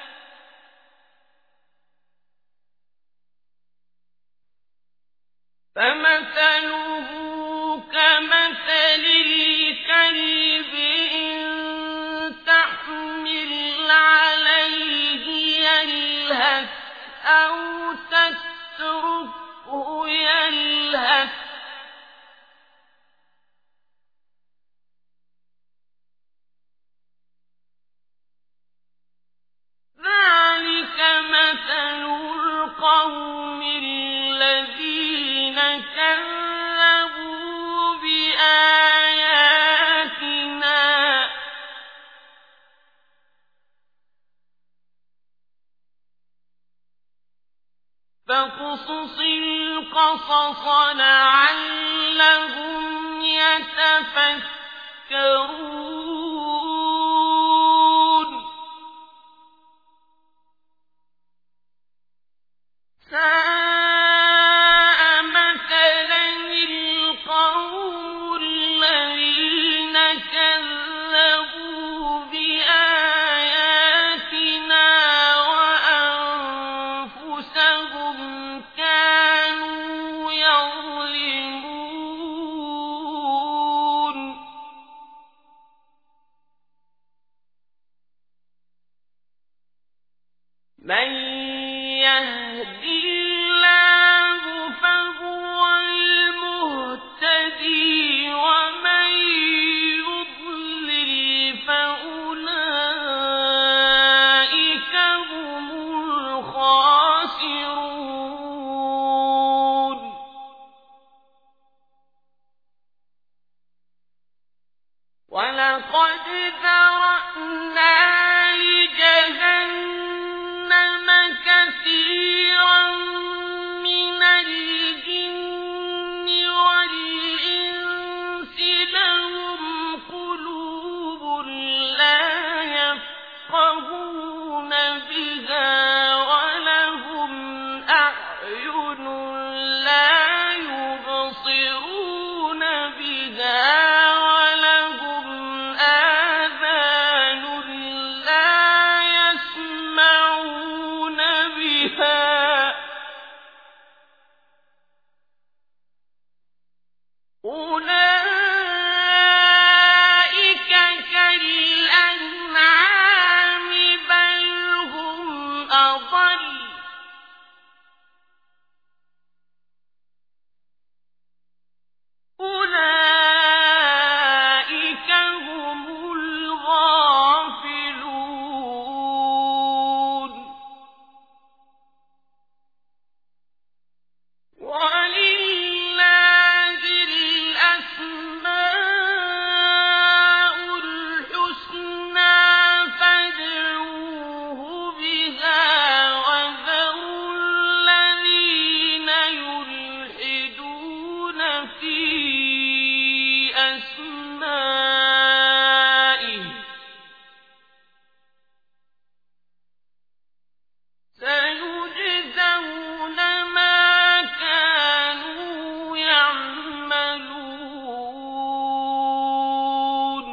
فَمَثَلُهُ كَمَثَلِ الْكَلْبِ إِن تَحْمِلْ عَلَيْهِ يَلْهَثْ أَوْ تَتْرُكْهُ يَلْهَث ذَلِكَ مَثَلُ الْقَوْمِ الَّذِينَ كَذَّبُوا بِآيَاتِنَا فَاقْصُصِ الْقَصَصَ لَعَلَّهُمْ يَتَفَكَّرُونَ من يهد الله فهو المهتدي ومن يضلل فأولئك هم الخاسرون ولقد ذرأنا لجهنم كثيرا من الجن والإنس لهم قلوب لا يفقهون بها ولهم أعين لا يبصرون بها ولهم آذان لا يسمعون بها أولئك كالأنعام بل هم أضل أولئك هم الغافلون ولله الأسماء الحسنى فادعوه بها وذروا الذين يلحدون في أسمائه سيجزون ما كانوا يعملون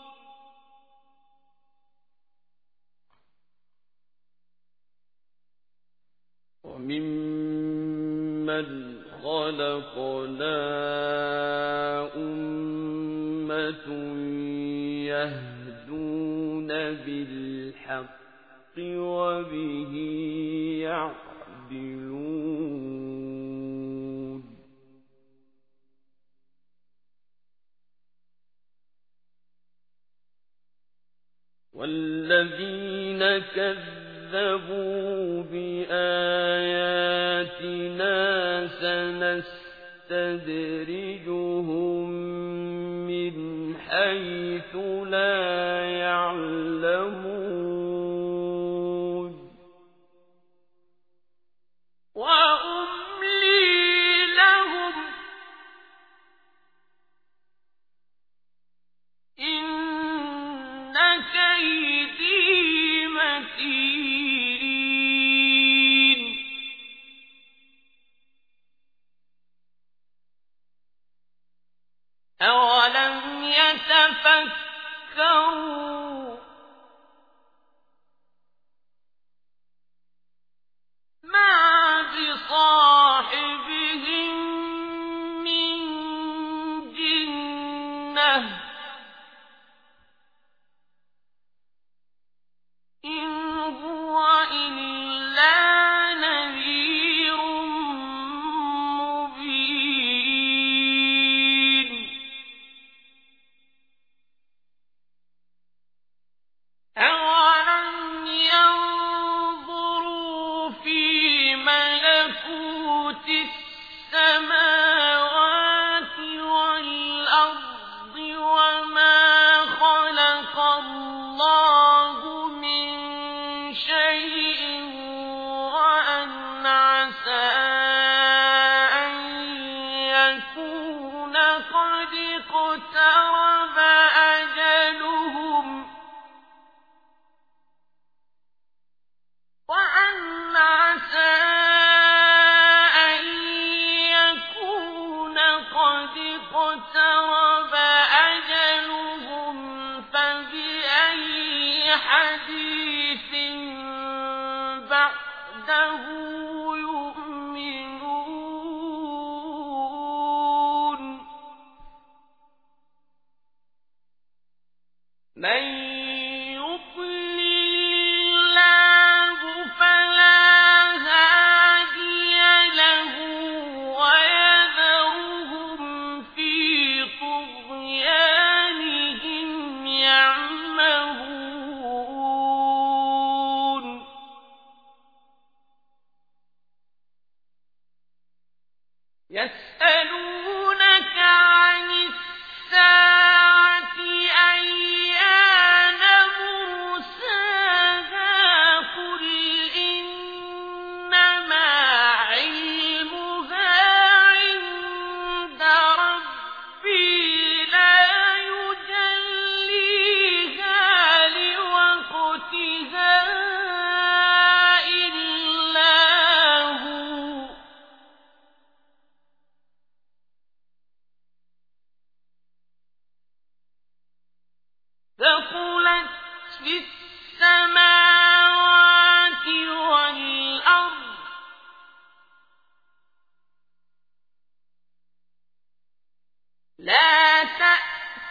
وممن خلقنا أمة يهدون بالحق وبه يعدلون والذين كذبوا بآياتنا سنستدرجهم من حيث لا يعلمون وأملي لهم إن كيدي متين أولم يتفكروا ما بصاحبهم من جنة إن هو إلا نذير مبين أولم ينظروا في ملكوت السماوات والأرض وما خلق الله من شيء وأن عسى أن يكون قد اقترب أجلهم وأن عسى أن يكون قد اقترب أجلهم فبأي حديث بعده يؤمنون من يضلل الله فلا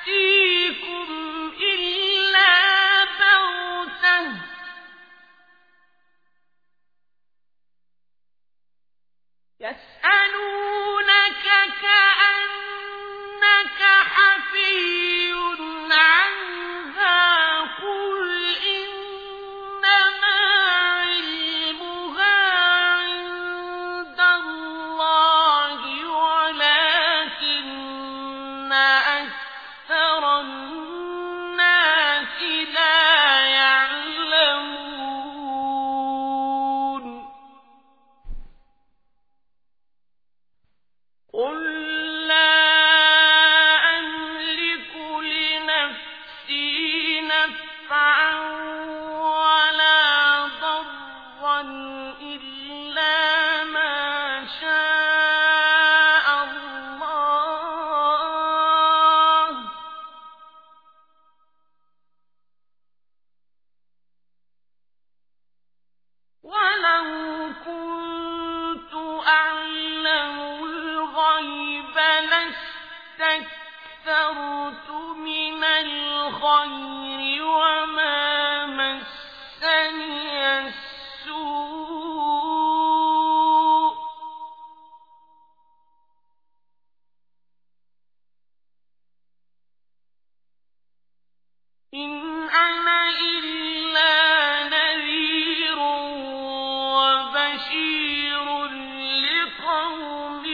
تأتيكم إلا بغتة يسألونك كأنك حفي عنها قل إنما علمها عند الله ولكن أكثر الناس لا يعلمون قل لا أملك لنفسي نفعا ولا ضرا إلا ما شاء الله ولو كنت أعلم الغيب لاستكثرت من الخير وما مسني السوء إن أنا إلا نذير وبشير لقوم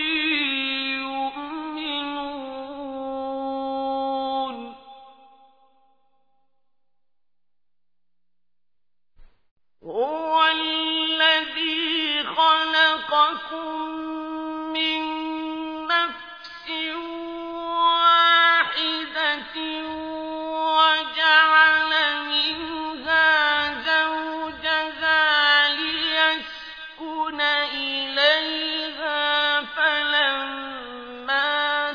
يؤمنون هو الذي خلقكم من نفس واحدة وجعل منها زوجها ليسكن إليها فلما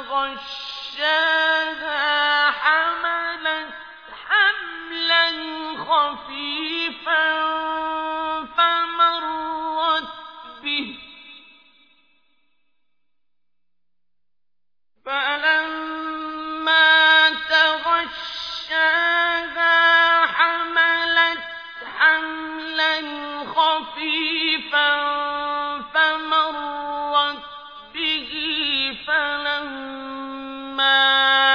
تغشاها حملت حملا خفيفا فمرت به فلما تغشاها حملت حملا خفيفا فمرت به فلما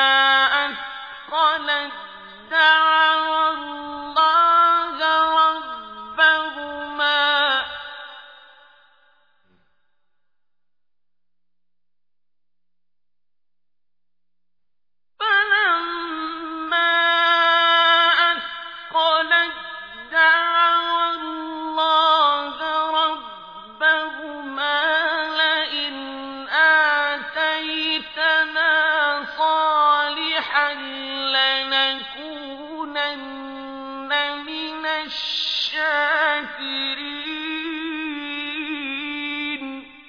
أثقلت دعوا الله ربهما فلما أثقلت دعوا الله ربهما لئن آتيتنا صالحا لنكونن من الشاكرين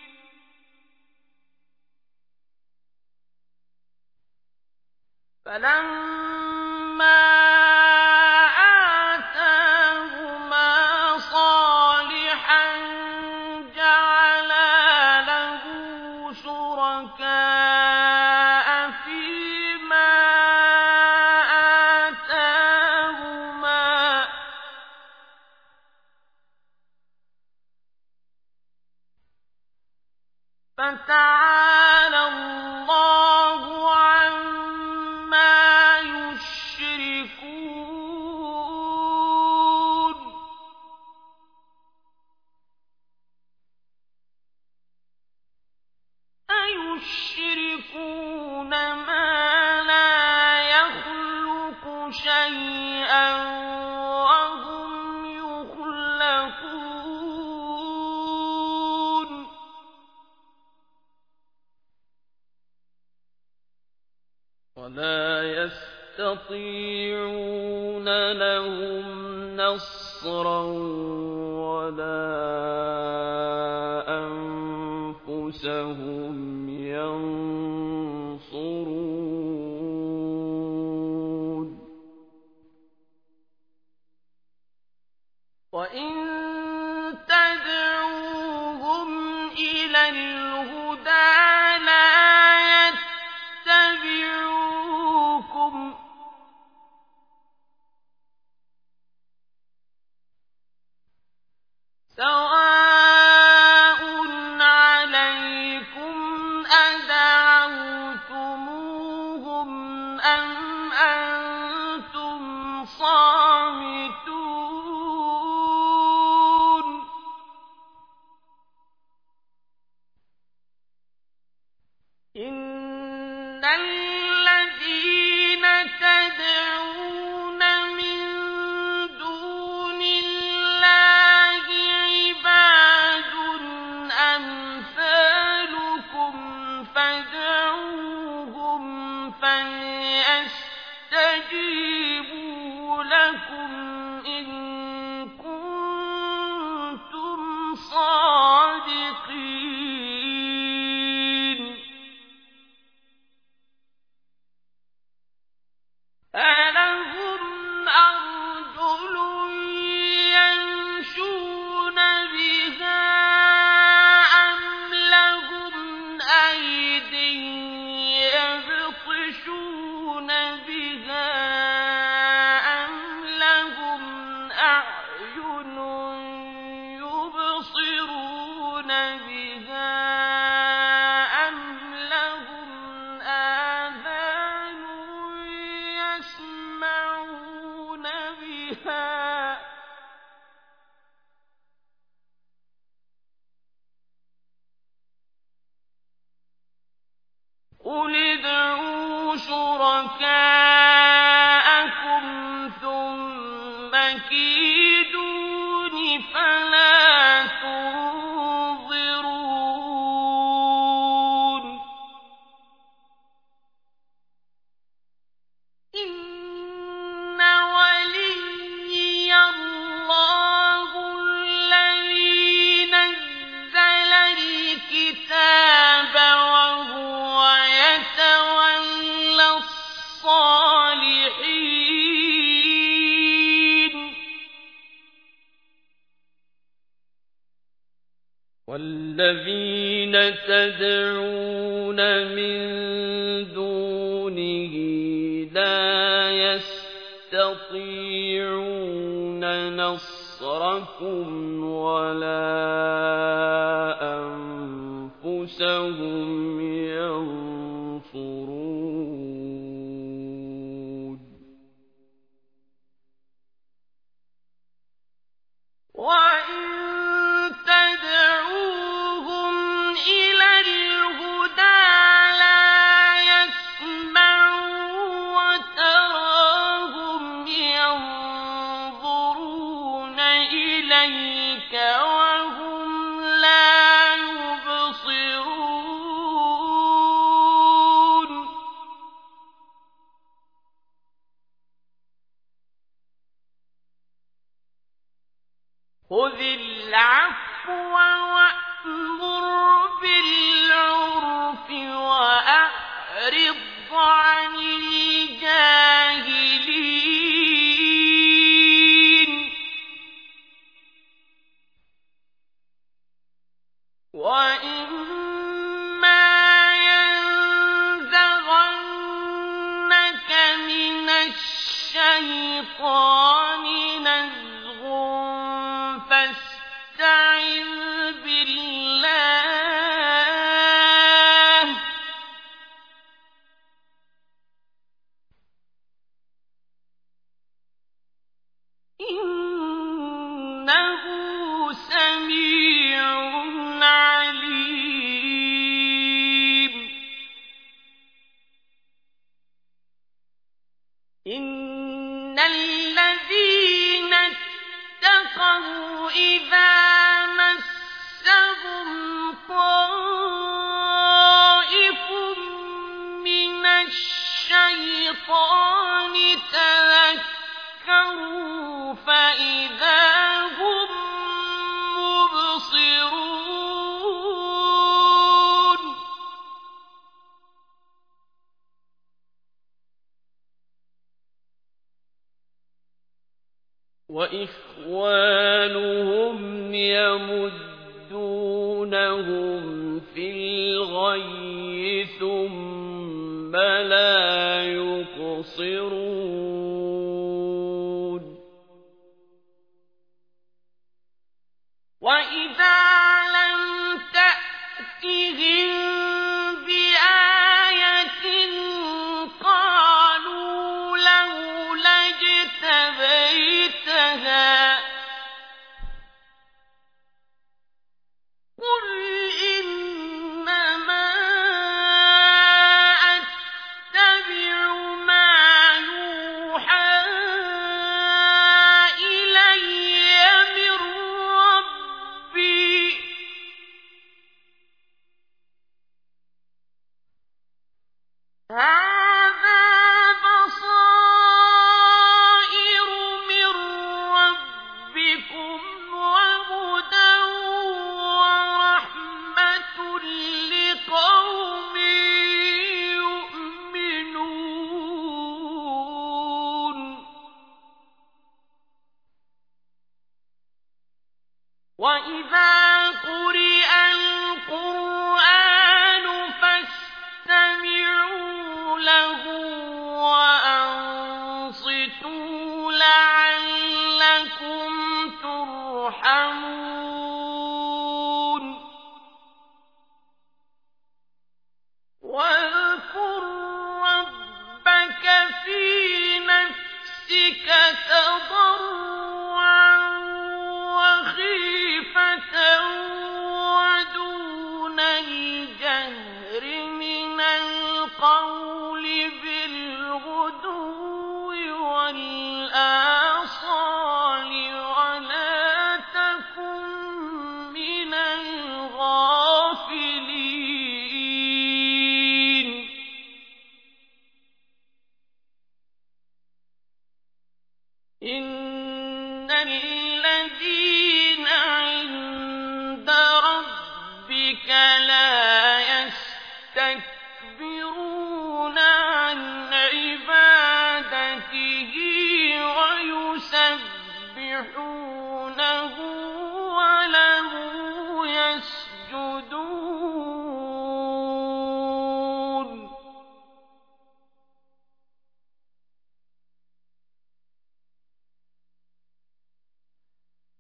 فلما آتاهما صالحا جعلا له شركاء فيما آتاهما فتعالى الله عما يشركون أيشركون ما لا يخلق شيئا وهم يخلقون ولا يستطيعون لهم نصرا ولا أنفسهم ينصرون وإن تدعوهم إلى الهدى لا يتبعوك أم أنتم صامتون إن الذين تدعون من دون الله عباد أمثالكم فادعوهم فليستجيبوا لكم إن كنتم صادقين ألهم أرجل يمشون بها أم لهم أيد يبطشون بها أم لهم أعين يبصرون بها أم لهم آذان يسمعون بها قل ادعوا شركاءكم ثم كيدون فلا تنظرون إن وليي الله الذي نزل الكتاب وهو يتولى الصالحين والذين تدعون من دونه لا يستطيعون نصركم ولا أنفسهم ينصرون وإن تدعوهم إلى الهدى لا يسمعوا وتراهم ينظرون إليك وهم لا يبصرون خذ العفو وأمر بالعرف وأعرض عن الجاهلين وإما ينزغنك من الشيطان نزغ فاستعذ بالله إنه سميع عليم إن الذين اتقوا إذا مسهم طائف من الشيطان تذكروا فإذا هم مبصرون وإخوانهم يمدونهم في الغي ثم لا يقصرون وإذا لم تأتهم بآية قالوا لها قل إنما أتبع ما يوحى إلي من ربي هذا بصائر من ربكم وهدى ورحمة لقوم يؤمنون وإذا قرئ القرآن فاستمعوا له وأنصتوا لعلكم ترحمون واذكر ربك في نفسك تضرعا وخيفة ودون الجهر من القول بالغدو والآصال ولا تكن من الغافلين إن الذين عند ربك لا يستكبرون عن عبادته ويسبحون